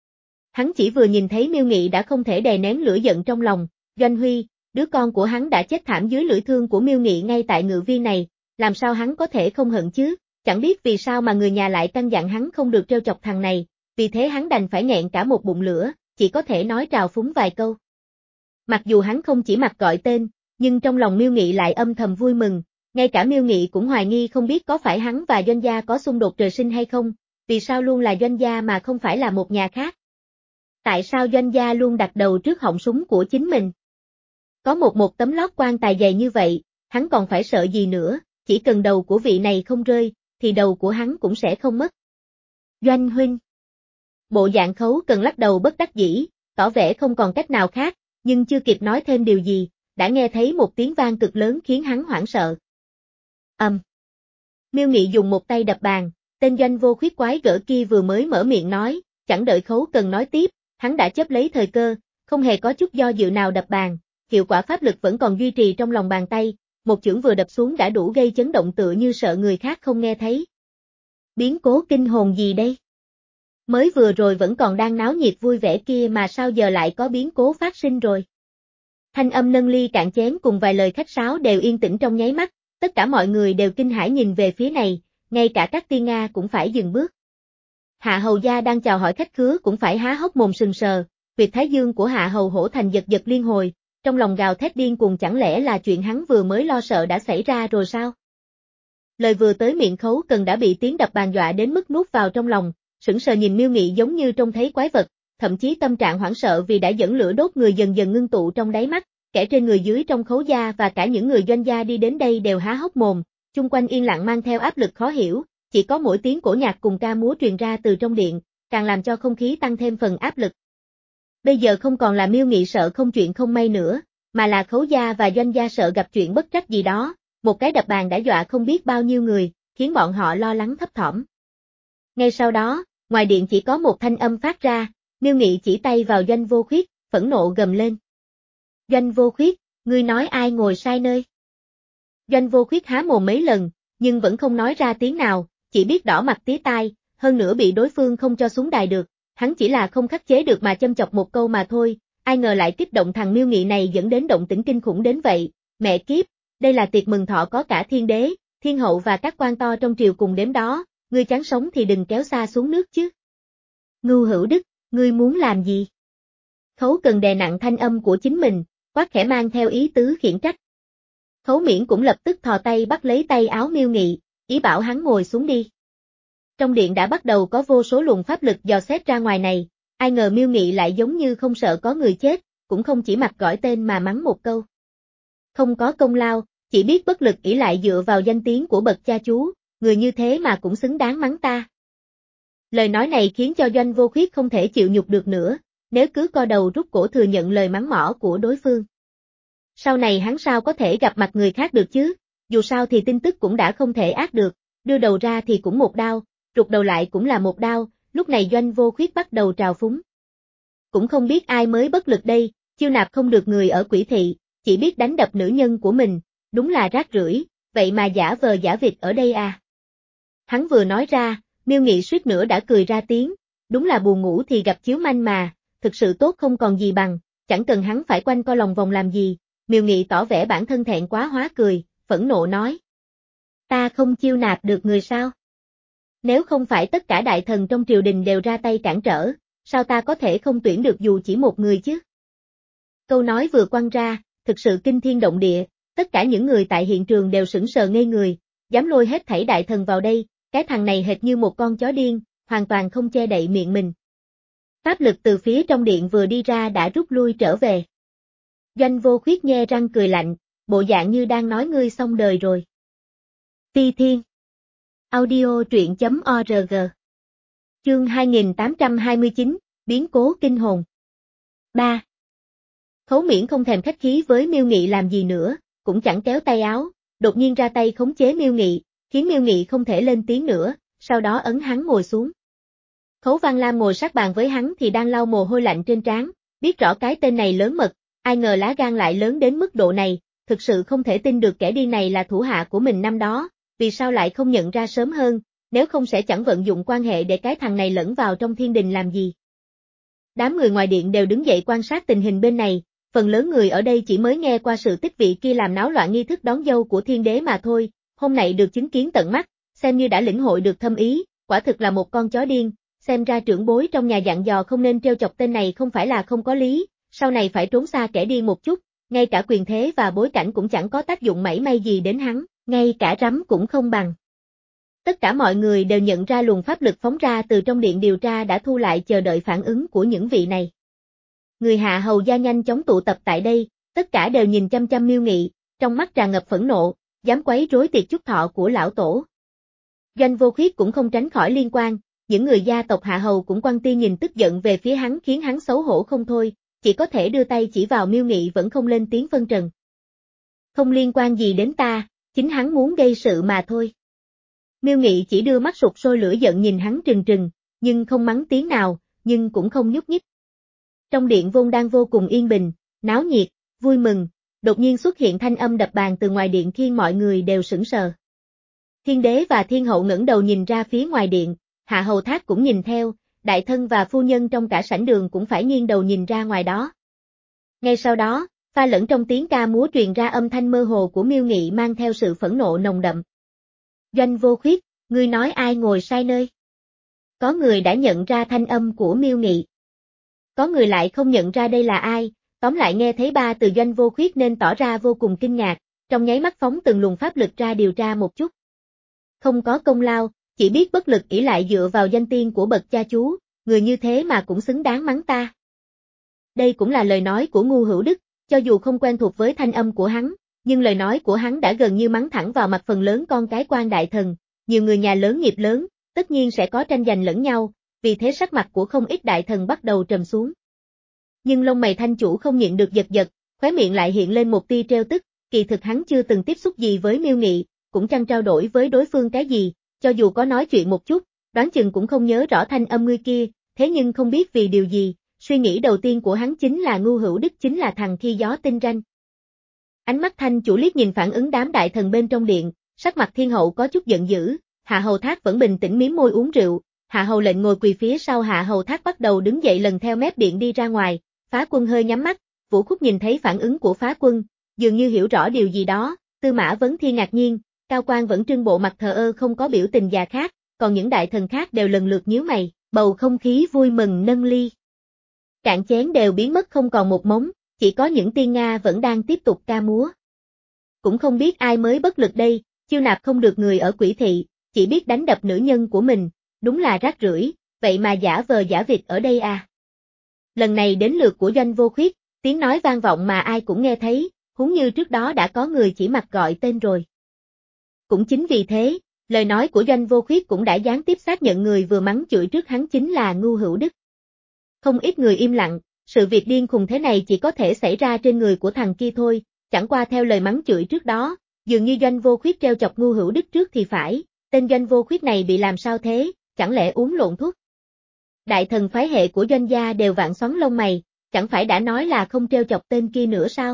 Hắn chỉ vừa nhìn thấy Miêu Nghị đã không thể đè nén lửa giận trong lòng, Doanh Huy, đứa con của hắn đã chết thảm dưới lưỡi thương của Miêu Nghị ngay tại ngự viên này, làm sao hắn có thể không hận chứ, chẳng biết vì sao mà người nhà lại căn dặn hắn không được trêu chọc thằng này, vì thế hắn đành phải nghẹn cả một bụng lửa, chỉ có thể nói trào phúng vài câu. Mặc dù hắn không chỉ mặt gọi tên, nhưng trong lòng Miêu Nghị lại âm thầm vui mừng, ngay cả Miêu Nghị cũng hoài nghi không biết có phải hắn và Doanh gia có xung đột trời sinh hay không, vì sao luôn là Doanh gia mà không phải là một nhà khác. Tại sao Doanh gia luôn đặt đầu trước họng súng của chính mình? Có một một tấm lót quan tài dày như vậy, hắn còn phải sợ gì nữa, chỉ cần đầu của vị này không rơi, thì đầu của hắn cũng sẽ không mất. Doanh huynh. Bộ dạng Khấu Cần lắc đầu bất đắc dĩ, tỏ vẻ không còn cách nào khác, nhưng chưa kịp nói thêm điều gì, đã nghe thấy một tiếng vang cực lớn khiến hắn hoảng sợ. Ầm. Um. Miêu Nghị dùng một tay đập bàn, tên Doanh Vô Khuyết quái gở kia vừa mới mở miệng nói, chẳng đợi Khấu Cần nói tiếp, hắn đã chấp lấy thời cơ, không hề có chút do dự nào đập bàn, hiệu quả pháp lực vẫn còn duy trì trong lòng bàn tay, một chưởng vừa đập xuống đã đủ gây chấn động tựa như sợ người khác không nghe thấy. Biến cố kinh hồn gì đây? Mới vừa rồi vẫn còn đang náo nhiệt vui vẻ kia mà sao giờ lại có biến cố phát sinh rồi? Thanh âm nâng ly cạn chén cùng vài lời khách sáo đều yên tĩnh trong nháy mắt, tất cả mọi người đều kinh hãi nhìn về phía này, ngay cả các tiên Nga cũng phải dừng bước. Hạ hầu gia đang chào hỏi khách khứa cũng phải há hốc mồm sừng sờ, việc thái dương của Hạ hầu hổ thành giật giật liên hồi, trong lòng gào thét điên cuồng chẳng lẽ là chuyện hắn vừa mới lo sợ đã xảy ra rồi sao? Lời vừa tới miệng Khấu Cần đã bị tiếng đập bàn dọa đến mức nuốt vào trong lòng, sững sờ nhìn Miêu Nghị giống như trông thấy quái vật, thậm chí tâm trạng hoảng sợ vì đã dẫn lửa đốt người dần dần ngưng tụ trong đáy mắt, kẻ trên người dưới trong Khấu gia và cả những người Doanh gia đi đến đây đều há hốc mồm, chung quanh yên lặng mang theo áp lực khó hiểu, chỉ có mỗi tiếng cổ nhạc cùng ca múa truyền ra từ trong điện, càng làm cho không khí tăng thêm phần áp lực. Bây giờ không còn là Miêu Nghị sợ không chuyện không may nữa, mà là Khấu gia và Doanh gia sợ gặp chuyện bất trắc gì đó, một cái đập bàn đã dọa không biết bao nhiêu người, khiến bọn họ lo lắng thấp thỏm. Ngay sau đó, ngoài điện chỉ có một thanh âm phát ra, Miêu Nghị chỉ tay vào Doanh Vô Khuyết, phẫn nộ gầm lên. Doanh Vô Khuyết, ngươi nói ai ngồi sai nơi? Doanh Vô Khuyết há mồm mấy lần, nhưng vẫn không nói ra tiếng nào, chỉ biết đỏ mặt tía tai, hơn nữa bị đối phương không cho xuống đài được, hắn chỉ là không khắc chế được mà châm chọc một câu mà thôi, ai ngờ lại kích động thằng Miêu Nghị này dẫn đến động tĩnh kinh khủng đến vậy, mẹ kiếp, đây là tiệc mừng thọ có cả thiên đế, thiên hậu và các quan to trong triều cùng đếm đó, ngươi chán sống thì đừng kéo xa xuống nước chứ. Ngưu Hữu Đức, ngươi muốn làm gì? Khấu Cần đè nặng thanh âm của chính mình, quát khẽ mang theo ý tứ khiển trách. Khấu Miễn cũng lập tức thò tay bắt lấy tay áo Miêu Nghị, ý bảo hắn ngồi xuống đi. Trong điện đã bắt đầu có vô số luồng pháp lực dò xét ra ngoài này, ai ngờ Miêu Nghị lại giống như không sợ có người chết, cũng không chỉ mặt gọi tên mà mắng một câu. Không có công lao, chỉ biết bất lực ỷ lại dựa vào danh tiếng của bậc cha chú, người như thế mà cũng xứng đáng mắng ta. Lời nói này khiến cho Doanh Vô Khuyết không thể chịu nhục được nữa, nếu cứ co đầu rút cổ thừa nhận lời mắng mỏ của đối phương. Sau này hắn sao có thể gặp mặt người khác được chứ, dù sao thì tin tức cũng đã không thể ác được, đưa đầu ra thì cũng một đao, rụt đầu lại cũng là một đao, lúc này Doanh Vô Khuyết bắt đầu trào phúng. Cũng không biết ai mới bất lực đây, chiêu nạp không được người ở Quỷ thị, chỉ biết đánh đập nữ nhân của mình, đúng là rác rưởi, vậy mà giả vờ giả vịt ở đây à. Hắn vừa nói ra, Miêu Nghị suýt nữa đã cười ra tiếng, đúng là buồn ngủ thì gặp chiếu manh mà, thực sự tốt không còn gì bằng, chẳng cần hắn phải quanh co lòng vòng làm gì, Miêu Nghị tỏ vẻ bản thân thẹn quá hóa cười, phẫn nộ nói. Ta không chiêu nạp được người sao? Nếu không phải tất cả đại thần trong triều đình đều ra tay cản trở, sao ta có thể không tuyển được dù chỉ một người chứ? Câu nói vừa quăng ra, thực sự kinh thiên động địa, tất cả những người tại hiện trường đều sững sờ ngây người, dám lôi hết thảy đại thần vào đây, cái thằng này hệt như một con chó điên, hoàn toàn không che đậy miệng mình. Pháp lực từ phía trong điện vừa đi ra đã rút lui trở về. Doanh Vô Khuyết nhe răng cười lạnh, bộ dạng như đang nói ngươi xong đời rồi. Phi Thiên Audio truyện chấm org Chương hai nghìn tám trăm hai mươi chín, biến cố kinh hồn. ba. Khấu Miễn không thèm khách khí với Miêu Nghị làm gì nữa, cũng chẳng kéo tay áo, đột nhiên ra tay khống chế Miêu Nghị, khiến Miêu Nghị không thể lên tiếng nữa, sau đó ấn hắn ngồi xuống. Khấu Văn Lam ngồi sát bàn với hắn thì đang lau mồ hôi lạnh trên trán, biết rõ cái tên này lớn mật, ai ngờ lá gan lại lớn đến mức độ này, thực sự không thể tin được kẻ điên này là thủ hạ của mình năm đó, vì sao lại không nhận ra sớm hơn, nếu không sẽ chẳng vận dụng quan hệ để cái thằng này lẫn vào trong thiên đình làm gì. Đám người ngoài điện đều đứng dậy quan sát tình hình bên này, phần lớn người ở đây chỉ mới nghe qua sự tích vị kia làm náo loạn nghi thức đón dâu của thiên đế mà thôi, hôm nay được chứng kiến tận mắt, xem như đã lĩnh hội được thâm ý, quả thực là một con chó điên, xem ra trưởng bối trong nhà dặn dò không nên trêu chọc tên này không phải là không có lý, sau này phải trốn xa kẻ điên một chút, ngay cả quyền thế và bối cảnh cũng chẳng có tác dụng mảy may gì đến hắn, ngay cả rắm cũng không bằng. Tất cả mọi người đều nhận ra luồng pháp lực phóng ra từ trong điện điều tra đã thu lại chờ đợi phản ứng của những vị này. Người Hạ hầu gia nhanh chóng tụ tập tại đây, tất cả đều nhìn chăm chăm Miêu Nghị, trong mắt tràn ngập phẫn nộ, dám quấy rối tiệc chúc thọ của lão tổ. Doanh Vô Khuyết cũng không tránh khỏi liên quan, những người gia tộc Hạ hầu cũng quăng tia nhìn tức giận về phía hắn khiến hắn xấu hổ không thôi, chỉ có thể đưa tay chỉ vào Miêu Nghị vẫn không lên tiếng phân trần. Không liên quan gì đến ta, chính hắn muốn gây sự mà thôi. Miêu Nghị chỉ đưa mắt sụt sôi lửa giận nhìn hắn trừng trừng, nhưng không mắng tiếng nào, nhưng cũng không nhúc nhích. Trong điện vốn đang vô cùng yên bình, náo nhiệt, vui mừng, đột nhiên xuất hiện thanh âm đập bàn từ ngoài điện khiến mọi người đều sững sờ. Thiên đế và thiên hậu ngẩng đầu nhìn ra phía ngoài điện, Hạ hầu thác cũng nhìn theo, đại thân và phu nhân trong cả sảnh đường cũng phải nghiêng đầu nhìn ra ngoài đó. Ngay sau đó, pha lẫn trong tiếng ca múa truyền ra âm thanh mơ hồ của Miêu Nghị mang theo sự phẫn nộ nồng đậm. Doanh Vô Khuyết, ngươi nói ai ngồi sai nơi? Có người đã nhận ra thanh âm của Miêu Nghị. Có người lại không nhận ra đây là ai, tóm lại nghe thấy ba từ Doanh Vô Khuyết nên tỏ ra vô cùng kinh ngạc, trong nháy mắt phóng từng luồng pháp lực ra điều tra một chút. Không có công lao, chỉ biết bất lực ỷ lại dựa vào danh tiên của bậc cha chú, người như thế mà cũng xứng đáng mắng ta. Đây cũng là lời nói của Ngu Hữu Đức, cho dù không quen thuộc với thanh âm của hắn, nhưng lời nói của hắn đã gần như mắng thẳng vào mặt phần lớn con cái quan đại thần, nhiều người nhà lớn nghiệp lớn, tất nhiên sẽ có tranh giành lẫn nhau, vì thế sắc mặt của không ít đại thần bắt đầu trầm xuống. Nhưng lông mày thanh chủ không nhịn được giật giật, khóe miệng lại hiện lên một tia trêu tức, kỳ thực hắn chưa từng tiếp xúc gì với Miêu Nghị, cũng chẳng trao đổi với đối phương cái gì, cho dù có nói chuyện một chút, đoán chừng cũng không nhớ rõ thanh âm ngươi kia, thế nhưng không biết vì điều gì, suy nghĩ đầu tiên của hắn chính là Ngu Hữu Đức chính là thằng khi gió tinh ranh. Ánh mắt thanh chủ liếc nhìn phản ứng đám đại thần bên trong điện, sắc mặt thiên hậu có chút giận dữ, Hạ hầu thác vẫn bình tĩnh miếm môi uống rượu, Hạ hầu lệnh ngồi quỳ phía sau Hạ hầu thác bắt đầu đứng dậy lần theo mép điện đi ra ngoài, Phá Quân hơi nhắm mắt, Vũ Khúc nhìn thấy phản ứng của Phá Quân, dường như hiểu rõ điều gì đó, Tư Mã Vấn Thiên ngạc nhiên, Cao Quan vẫn trưng bộ mặt thờ ơ không có biểu tình già khác, còn những đại thần khác đều lần lượt nhíu mày, bầu không khí vui mừng nâng ly. Cạn chén đều biến mất không còn một mống, chỉ có những tiên Nga vẫn đang tiếp tục ca múa. Cũng không biết ai mới bất lực đây, chiêu nạp không được người ở Quỷ Thị, chỉ biết đánh đập nữ nhân của mình, đúng là rác rưởi, vậy mà giả vờ giả vịt ở đây à. Lần này đến lượt của Doanh Vô Khuyết, tiếng nói vang vọng mà ai cũng nghe thấy, huống như trước đó đã có người chỉ mặt gọi tên rồi. Cũng chính vì thế, lời nói của Doanh Vô Khuyết cũng đã gián tiếp xác nhận người vừa mắng chửi trước hắn chính là Ngu Hữu Đức. Không ít người im lặng, sự việc điên khùng thế này chỉ có thể xảy ra trên người của thằng kia thôi, chẳng qua theo lời mắng chửi trước đó, dường như Doanh Vô Khuyết treo chọc Ngu Hữu Đức trước thì phải, tên Doanh Vô Khuyết này bị làm sao thế, chẳng lẽ uống lộn thuốc? Đại thần phái hệ của Doanh gia đều vạn xoắn lông mày, chẳng phải đã nói là không treo chọc tên kia nữa sao?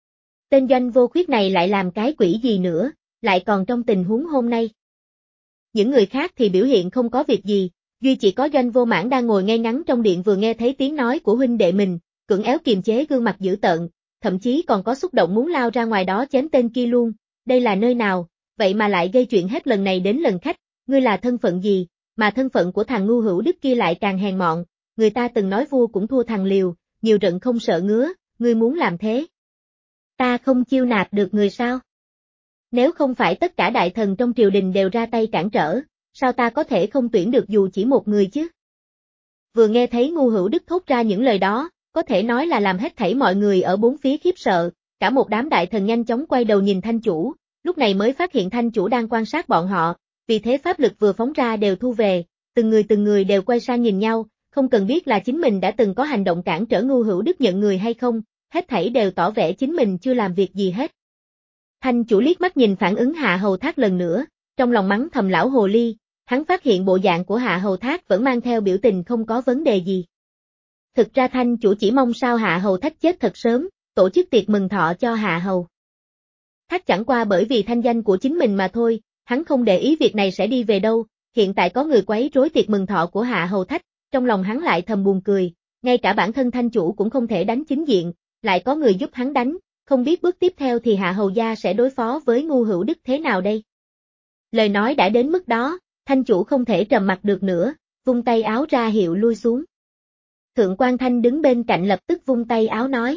Tên Doanh Vô Khuyết này lại làm cái quỷ gì nữa, lại còn trong tình huống hôm nay. Những người khác thì biểu hiện không có việc gì, duy chỉ có Doanh Vô Mãn đang ngồi ngay ngắn trong điện vừa nghe thấy tiếng nói của huynh đệ mình, cưỡng éo kiềm chế gương mặt dữ tợn, thậm chí còn có xúc động muốn lao ra ngoài đó chém tên kia luôn, đây là nơi nào, vậy mà lại gây chuyện hết lần này đến lần khác, ngươi là thân phận gì, mà thân phận của thằng Ngu Hữu Đức kia lại càng hèn mọn, người ta từng nói vua cũng thua thằng liều, nhiều trận không sợ ngứa, ngươi muốn làm thế. Ta không chiêu nạp được người sao? Nếu không phải tất cả đại thần trong triều đình đều ra tay cản trở, sao ta có thể không tuyển được dù chỉ một người chứ? Vừa nghe thấy Ngu Hữu Đức thốt ra những lời đó, có thể nói là làm hết thảy mọi người ở bốn phía khiếp sợ, cả một đám đại thần nhanh chóng quay đầu nhìn thanh chủ, lúc này mới phát hiện thanh chủ đang quan sát bọn họ, vì thế pháp lực vừa phóng ra đều thu về, từng người từng người đều quay sang nhìn nhau, không cần biết là chính mình đã từng có hành động cản trở Ngưu Hữu Đức nhận người hay không, hết thảy đều tỏ vẻ chính mình chưa làm việc gì hết. Thanh chủ liếc mắt nhìn phản ứng Hạ Hầu Thác lần nữa, trong lòng mắng thầm lão hồ ly, hắn phát hiện bộ dạng của Hạ Hầu Thác vẫn mang theo biểu tình không có vấn đề gì. Thực ra Thanh chủ chỉ mong sao Hạ Hầu Thác chết thật sớm, tổ chức tiệc mừng thọ cho Hạ Hầu Thác chẳng qua bởi vì thanh danh của chính mình mà thôi, hắn không để ý việc này sẽ đi về đâu, hiện tại có người quấy rối tiệc mừng thọ của Hạ Hầu Thác, trong lòng hắn lại thầm buồn cười, ngay cả bản thân Thanh chủ cũng không thể đánh chính diện, lại có người giúp hắn đánh, không biết bước tiếp theo thì Hạ Hầu gia sẽ đối phó với Ngưu Hữu Đức thế nào đây. Lời nói đã đến mức đó, Thanh chủ không thể trầm mặc được nữa, vung tay áo ra hiệu lui xuống. Thượng quan Thanh đứng bên cạnh lập tức vung tay áo nói.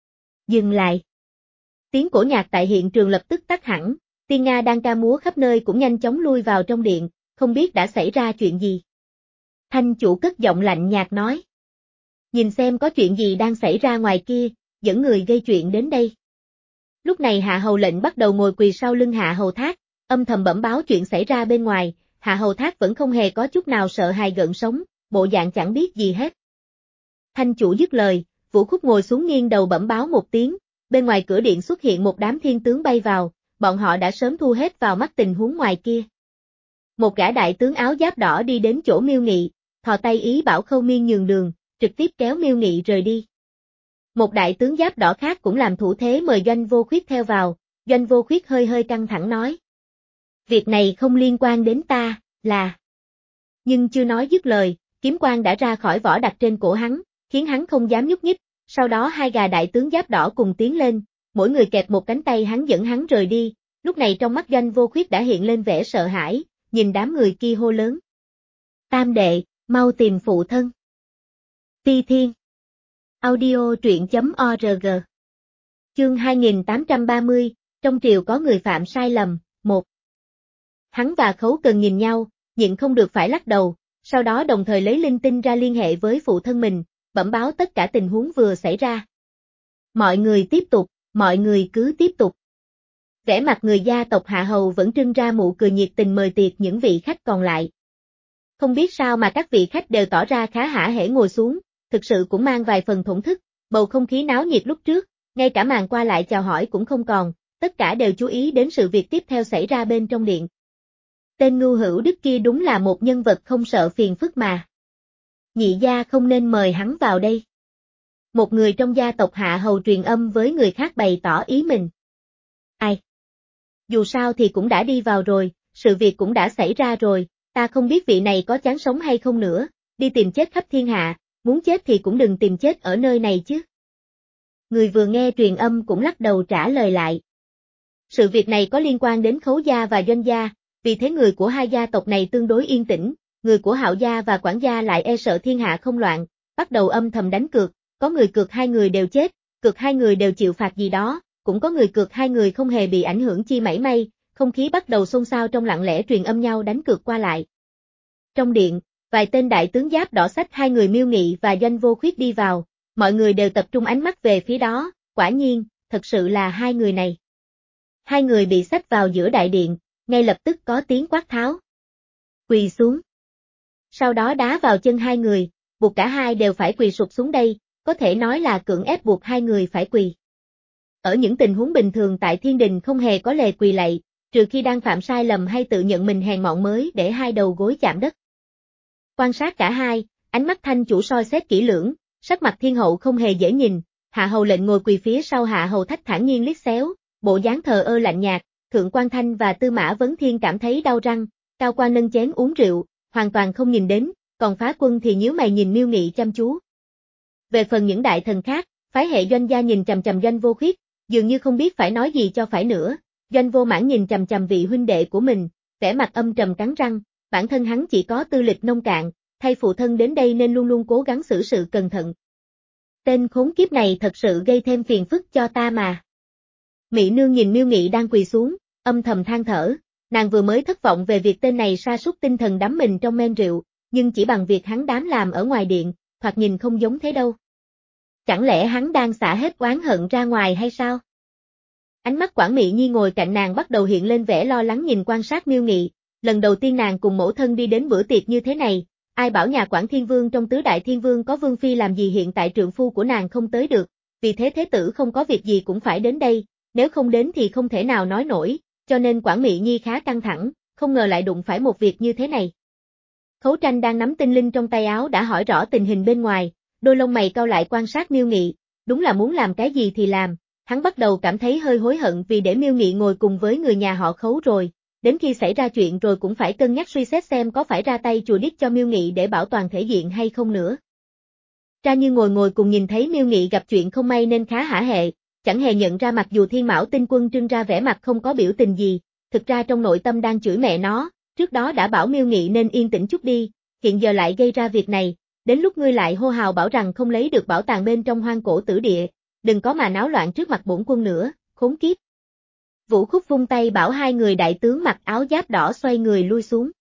Dừng lại. Tiếng cổ nhạc tại hiện trường lập tức tắt hẳn, tiên Nga đang ca múa khắp nơi cũng nhanh chóng lui vào trong điện, không biết đã xảy ra chuyện gì. Thanh chủ cất giọng lạnh nhạt nói. Nhìn xem có chuyện gì đang xảy ra ngoài kia, dẫn người gây chuyện đến đây. Lúc này Hạ Hầu lệnh bắt đầu ngồi quỳ sau lưng Hạ Hầu Thác, âm thầm bẩm báo chuyện xảy ra bên ngoài, Hạ Hầu Thác vẫn không hề có chút nào sợ hãi gợn sóng, bộ dạng chẳng biết gì hết. Thanh chủ dứt lời, Vũ Khúc ngồi xuống nghiêng đầu bẩm báo một tiếng, bên ngoài cửa điện xuất hiện một đám thiên tướng bay vào, bọn họ đã sớm thu hết vào mắt tình huống ngoài kia. Một gã đại tướng áo giáp đỏ đi đến chỗ Miêu Nghị, thò tay ý bảo Khâu Miên nhường đường, trực tiếp kéo Miêu Nghị rời đi. Một đại tướng giáp đỏ khác cũng làm thủ thế mời Doanh Vô Khuyết theo vào, Doanh Vô Khuyết hơi hơi căng thẳng nói. Việc này không liên quan đến ta, là... Nhưng chưa nói dứt lời, kiếm quang đã ra khỏi vỏ đặt trên cổ hắn, khiến hắn không dám nhúc nhích, sau đó hai gà đại tướng giáp đỏ cùng tiến lên, mỗi người kẹp một cánh tay hắn dẫn hắn rời đi, lúc này trong mắt Doanh Vô Khuyết đã hiện lên vẻ sợ hãi, nhìn đám người kia hô lớn. Tam đệ, mau tìm phụ thân. Phi Thiên. Audio truyện chấm org. Chương hai nghìn tám trăm ba mươi, trong triều có người phạm sai lầm, một. Hắn và Khấu Cần nhìn nhau, nhịn không được phải lắc đầu, sau đó đồng thời lấy linh tinh ra liên hệ với phụ thân mình, bẩm báo tất cả tình huống vừa xảy ra. Mọi người tiếp tục, mọi người cứ tiếp tục. Vẻ mặt người gia tộc Hạ Hầu vẫn trưng ra nụ cười nhiệt tình mời tiệc những vị khách còn lại. Không biết sao mà các vị khách đều tỏ ra khá hả hễ ngồi xuống, thực sự cũng mang vài phần thổn thức, bầu không khí náo nhiệt lúc trước, ngay cả màn qua lại chào hỏi cũng không còn, tất cả đều chú ý đến sự việc tiếp theo xảy ra bên trong điện. Tên Ngưu Hữu Đức kia đúng là một nhân vật không sợ phiền phức mà. Nhị gia không nên mời hắn vào đây. Một người trong gia tộc Hạ Hầu truyền âm với người khác bày tỏ ý mình. Ai? Dù sao thì cũng đã đi vào rồi, sự việc cũng đã xảy ra rồi, ta không biết vị này có chán sống hay không nữa, đi tìm chết khắp thiên hạ, muốn chết thì cũng đừng tìm chết ở nơi này chứ. Người vừa nghe truyền âm cũng lắc đầu trả lời lại. Sự việc này có liên quan đến Khấu gia và Doanh gia, vì thế người của hai gia tộc này tương đối yên tĩnh, người của Hạo gia và Quản gia lại e sợ thiên hạ không loạn, bắt đầu âm thầm đánh cược, có người cược hai người đều chết, cược hai người đều chịu phạt gì đó, cũng có người cược hai người không hề bị ảnh hưởng chi mảy may, không khí bắt đầu xôn xao trong lặng lẽ truyền âm nhau đánh cược qua lại. Trong điện, vài tên đại tướng giáp đỏ xách hai người Miêu Nghị và Doanh Vô Khuyết đi vào, mọi người đều tập trung ánh mắt về phía đó, quả nhiên, thật sự là hai người này. Hai người bị xách vào giữa đại điện, ngay lập tức có tiếng quát tháo. Quỳ xuống. Sau đó đá vào chân hai người, buộc cả hai đều phải quỳ sụp xuống đây, có thể nói là cưỡng ép buộc hai người phải quỳ. Ở những tình huống bình thường tại thiên đình không hề có lề quỳ lạy, trừ khi đang phạm sai lầm hay tự nhận mình hèn mọn mới để hai đầu gối chạm đất. Quan sát cả hai, ánh mắt Thanh chủ soi xét kỹ lưỡng, sắc mặt thiên hậu không hề dễ nhìn, Hạ Hầu lệnh ngồi quỳ phía sau Hạ Hầu Thách thản nhiên liếc xéo, bộ dáng thờ ơ lạnh nhạt, Thượng quan Thanh và Tư Mã Vấn Thiên cảm thấy đau răng, Cao Quan nâng chén uống rượu, hoàn toàn không nhìn đến, còn Phá Quân thì nhíu mày nhìn Miêu Nghị chăm chú. Về phần những đại thần khác, phái hệ Doanh gia nhìn chằm chằm Doanh Vô Khuyết, dường như không biết phải nói gì cho phải nữa, Doanh Vô Mãn nhìn chằm chằm vị huynh đệ của mình, vẻ mặt âm trầm cắn răng, bản thân hắn chỉ có tư lịch nông cạn, thay phụ thân đến đây nên luôn luôn cố gắng xử sự cẩn thận. Tên khốn kiếp này thật sự gây thêm phiền phức cho ta mà. Mỹ Nương nhìn Miêu Nghị đang quỳ xuống, âm thầm than thở, nàng vừa mới thất vọng về việc tên này sa sút tinh thần đắm mình trong men rượu, nhưng chỉ bằng việc hắn đám làm ở ngoài điện, thoạt nhìn không giống thế đâu. Chẳng lẽ hắn đang xả hết oán hận ra ngoài hay sao? Ánh mắt Quản Mỹ Nhi ngồi cạnh nàng bắt đầu hiện lên vẻ lo lắng nhìn quan sát Miêu Nghị, lần đầu tiên nàng cùng mẫu thân đi đến bữa tiệc như thế này, ai bảo nhà quản thiên vương trong tứ đại thiên vương có vương phi làm gì hiện tại trượng phu của nàng không tới được, vì thế thế tử không có việc gì cũng phải đến đây, nếu không đến thì không thể nào nói nổi, cho nên Quản Mị Nhi khá căng thẳng, không ngờ lại đụng phải một việc như thế này. Khấu Tranh đang nắm tinh linh trong tay áo đã hỏi rõ tình hình bên ngoài, đôi lông mày cau lại quan sát Miêu Nghị, đúng là muốn làm cái gì thì làm, hắn bắt đầu cảm thấy hơi hối hận vì để Miêu Nghị ngồi cùng với người nhà họ Khấu rồi, đến khi xảy ra chuyện rồi cũng phải cân nhắc suy xét xem có phải ra tay chùa đít cho Miêu Nghị để bảo toàn thể diện hay không nữa. Tra Như ngồi ngồi cùng nhìn thấy Miêu Nghị gặp chuyện không may nên khá hả hệ, chẳng hề nhận ra mặc dù Thiên Mão Tinh Quân trưng ra vẻ mặt không có biểu tình gì, thực ra trong nội tâm đang chửi mẹ nó, trước đó đã bảo Miêu Nghị nên yên tĩnh chút đi, hiện giờ lại gây ra việc này, đến lúc ngươi lại hô hào bảo rằng không lấy được bảo tàng bên trong hoang cổ tử địa, đừng có mà náo loạn trước mặt bổn quân nữa, khốn kiếp. Vũ Khúc vung tay bảo hai người đại tướng mặc áo giáp đỏ xoay người lui xuống.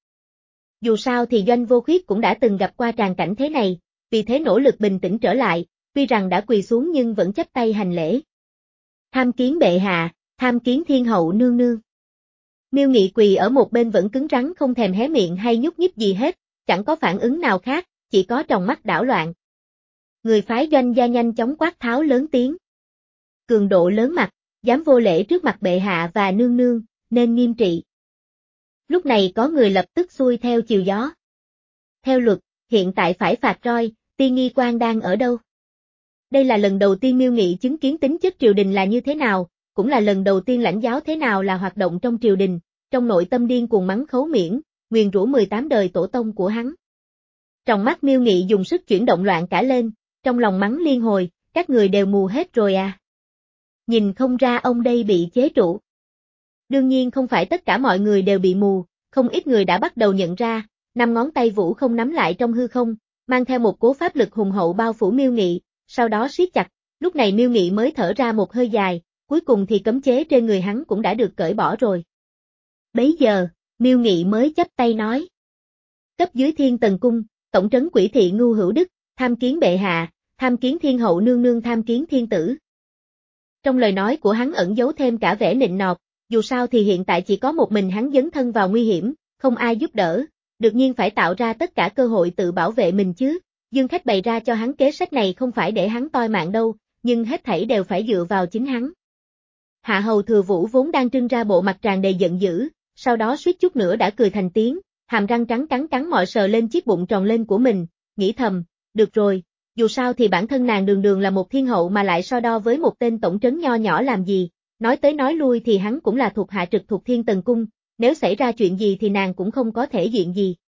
Dù sao thì Doanh Vô Khuyết cũng đã từng gặp qua tràng cảnh thế này, vì thế nỗ lực bình tĩnh trở lại, tuy rằng đã quỳ xuống nhưng vẫn chắp tay hành lễ. Tham kiến bệ hạ, tham kiến thiên hậu nương nương. Miêu Nghị quỳ ở một bên vẫn cứng rắn không thèm hé miệng hay nhúc nhích gì hết, chẳng có phản ứng nào khác, chỉ có tròng mắt đảo loạn. Người phái Doanh gia nhanh chóng quát tháo lớn tiếng. Cường độ lớn mặt, dám vô lễ trước mặt bệ hạ và nương nương, nên nghiêm trị. Lúc này có người lập tức xuôi theo chiều gió. Theo luật, hiện tại phải phạt roi, Ti Nghi Quan đang ở đâu? Đây là lần đầu tiên Miêu Nghị chứng kiến tính chất triều đình là như thế nào, cũng là lần đầu tiên lãnh giáo thế nào là hoạt động trong triều đình, trong nội tâm điên cuồng mắng Khấu Miễn, nguyền rủa mười tám đời tổ tông của hắn. Trong mắt Miêu Nghị dùng sức chuyển động loạn cả lên, trong lòng mắng liên hồi, các người đều mù hết rồi à. Nhìn không ra ông đây bị chế trụ. Đương nhiên không phải tất cả mọi người đều bị mù, không ít người đã bắt đầu nhận ra, năm ngón tay Vũ không nắm lại trong hư không, mang theo một cố pháp lực hùng hậu bao phủ Miêu Nghị, sau đó siết chặt, lúc này Miêu Nghị mới thở ra một hơi dài, cuối cùng thì cấm chế trên người hắn cũng đã được cởi bỏ rồi. Bấy giờ, Miêu Nghị mới chắp tay nói. Cấp dưới Thiên Tần Cung, tổng trấn Quỷ Thị Ngưu Hữu Đức, tham kiến bệ hạ, tham kiến thiên hậu nương nương tham kiến thiên tử. Trong lời nói của hắn ẩn giấu thêm cả vẻ nịnh nọt, dù sao thì hiện tại chỉ có một mình hắn dấn thân vào nguy hiểm, không ai giúp đỡ, đương nhiên phải tạo ra tất cả cơ hội tự bảo vệ mình chứ. Dương Khách bày ra cho hắn kế sách này không phải để hắn toi mạng đâu, nhưng hết thảy đều phải dựa vào chính hắn. Hạ hầu Thừa Vũ vốn đang trưng ra bộ mặt tràn đầy giận dữ, sau đó suýt chút nữa đã cười thành tiếng, hàm răng trắng cắn cắn mọi sờ lên chiếc bụng tròn lên của mình, nghĩ thầm, được rồi, dù sao thì bản thân nàng đường đường là một thiên hậu mà lại so đo với một tên tổng trấn nho nhỏ làm gì, nói tới nói lui thì hắn cũng là thuộc hạ trực thuộc Thiên Tần Cung, nếu xảy ra chuyện gì thì nàng cũng không có thể diện gì.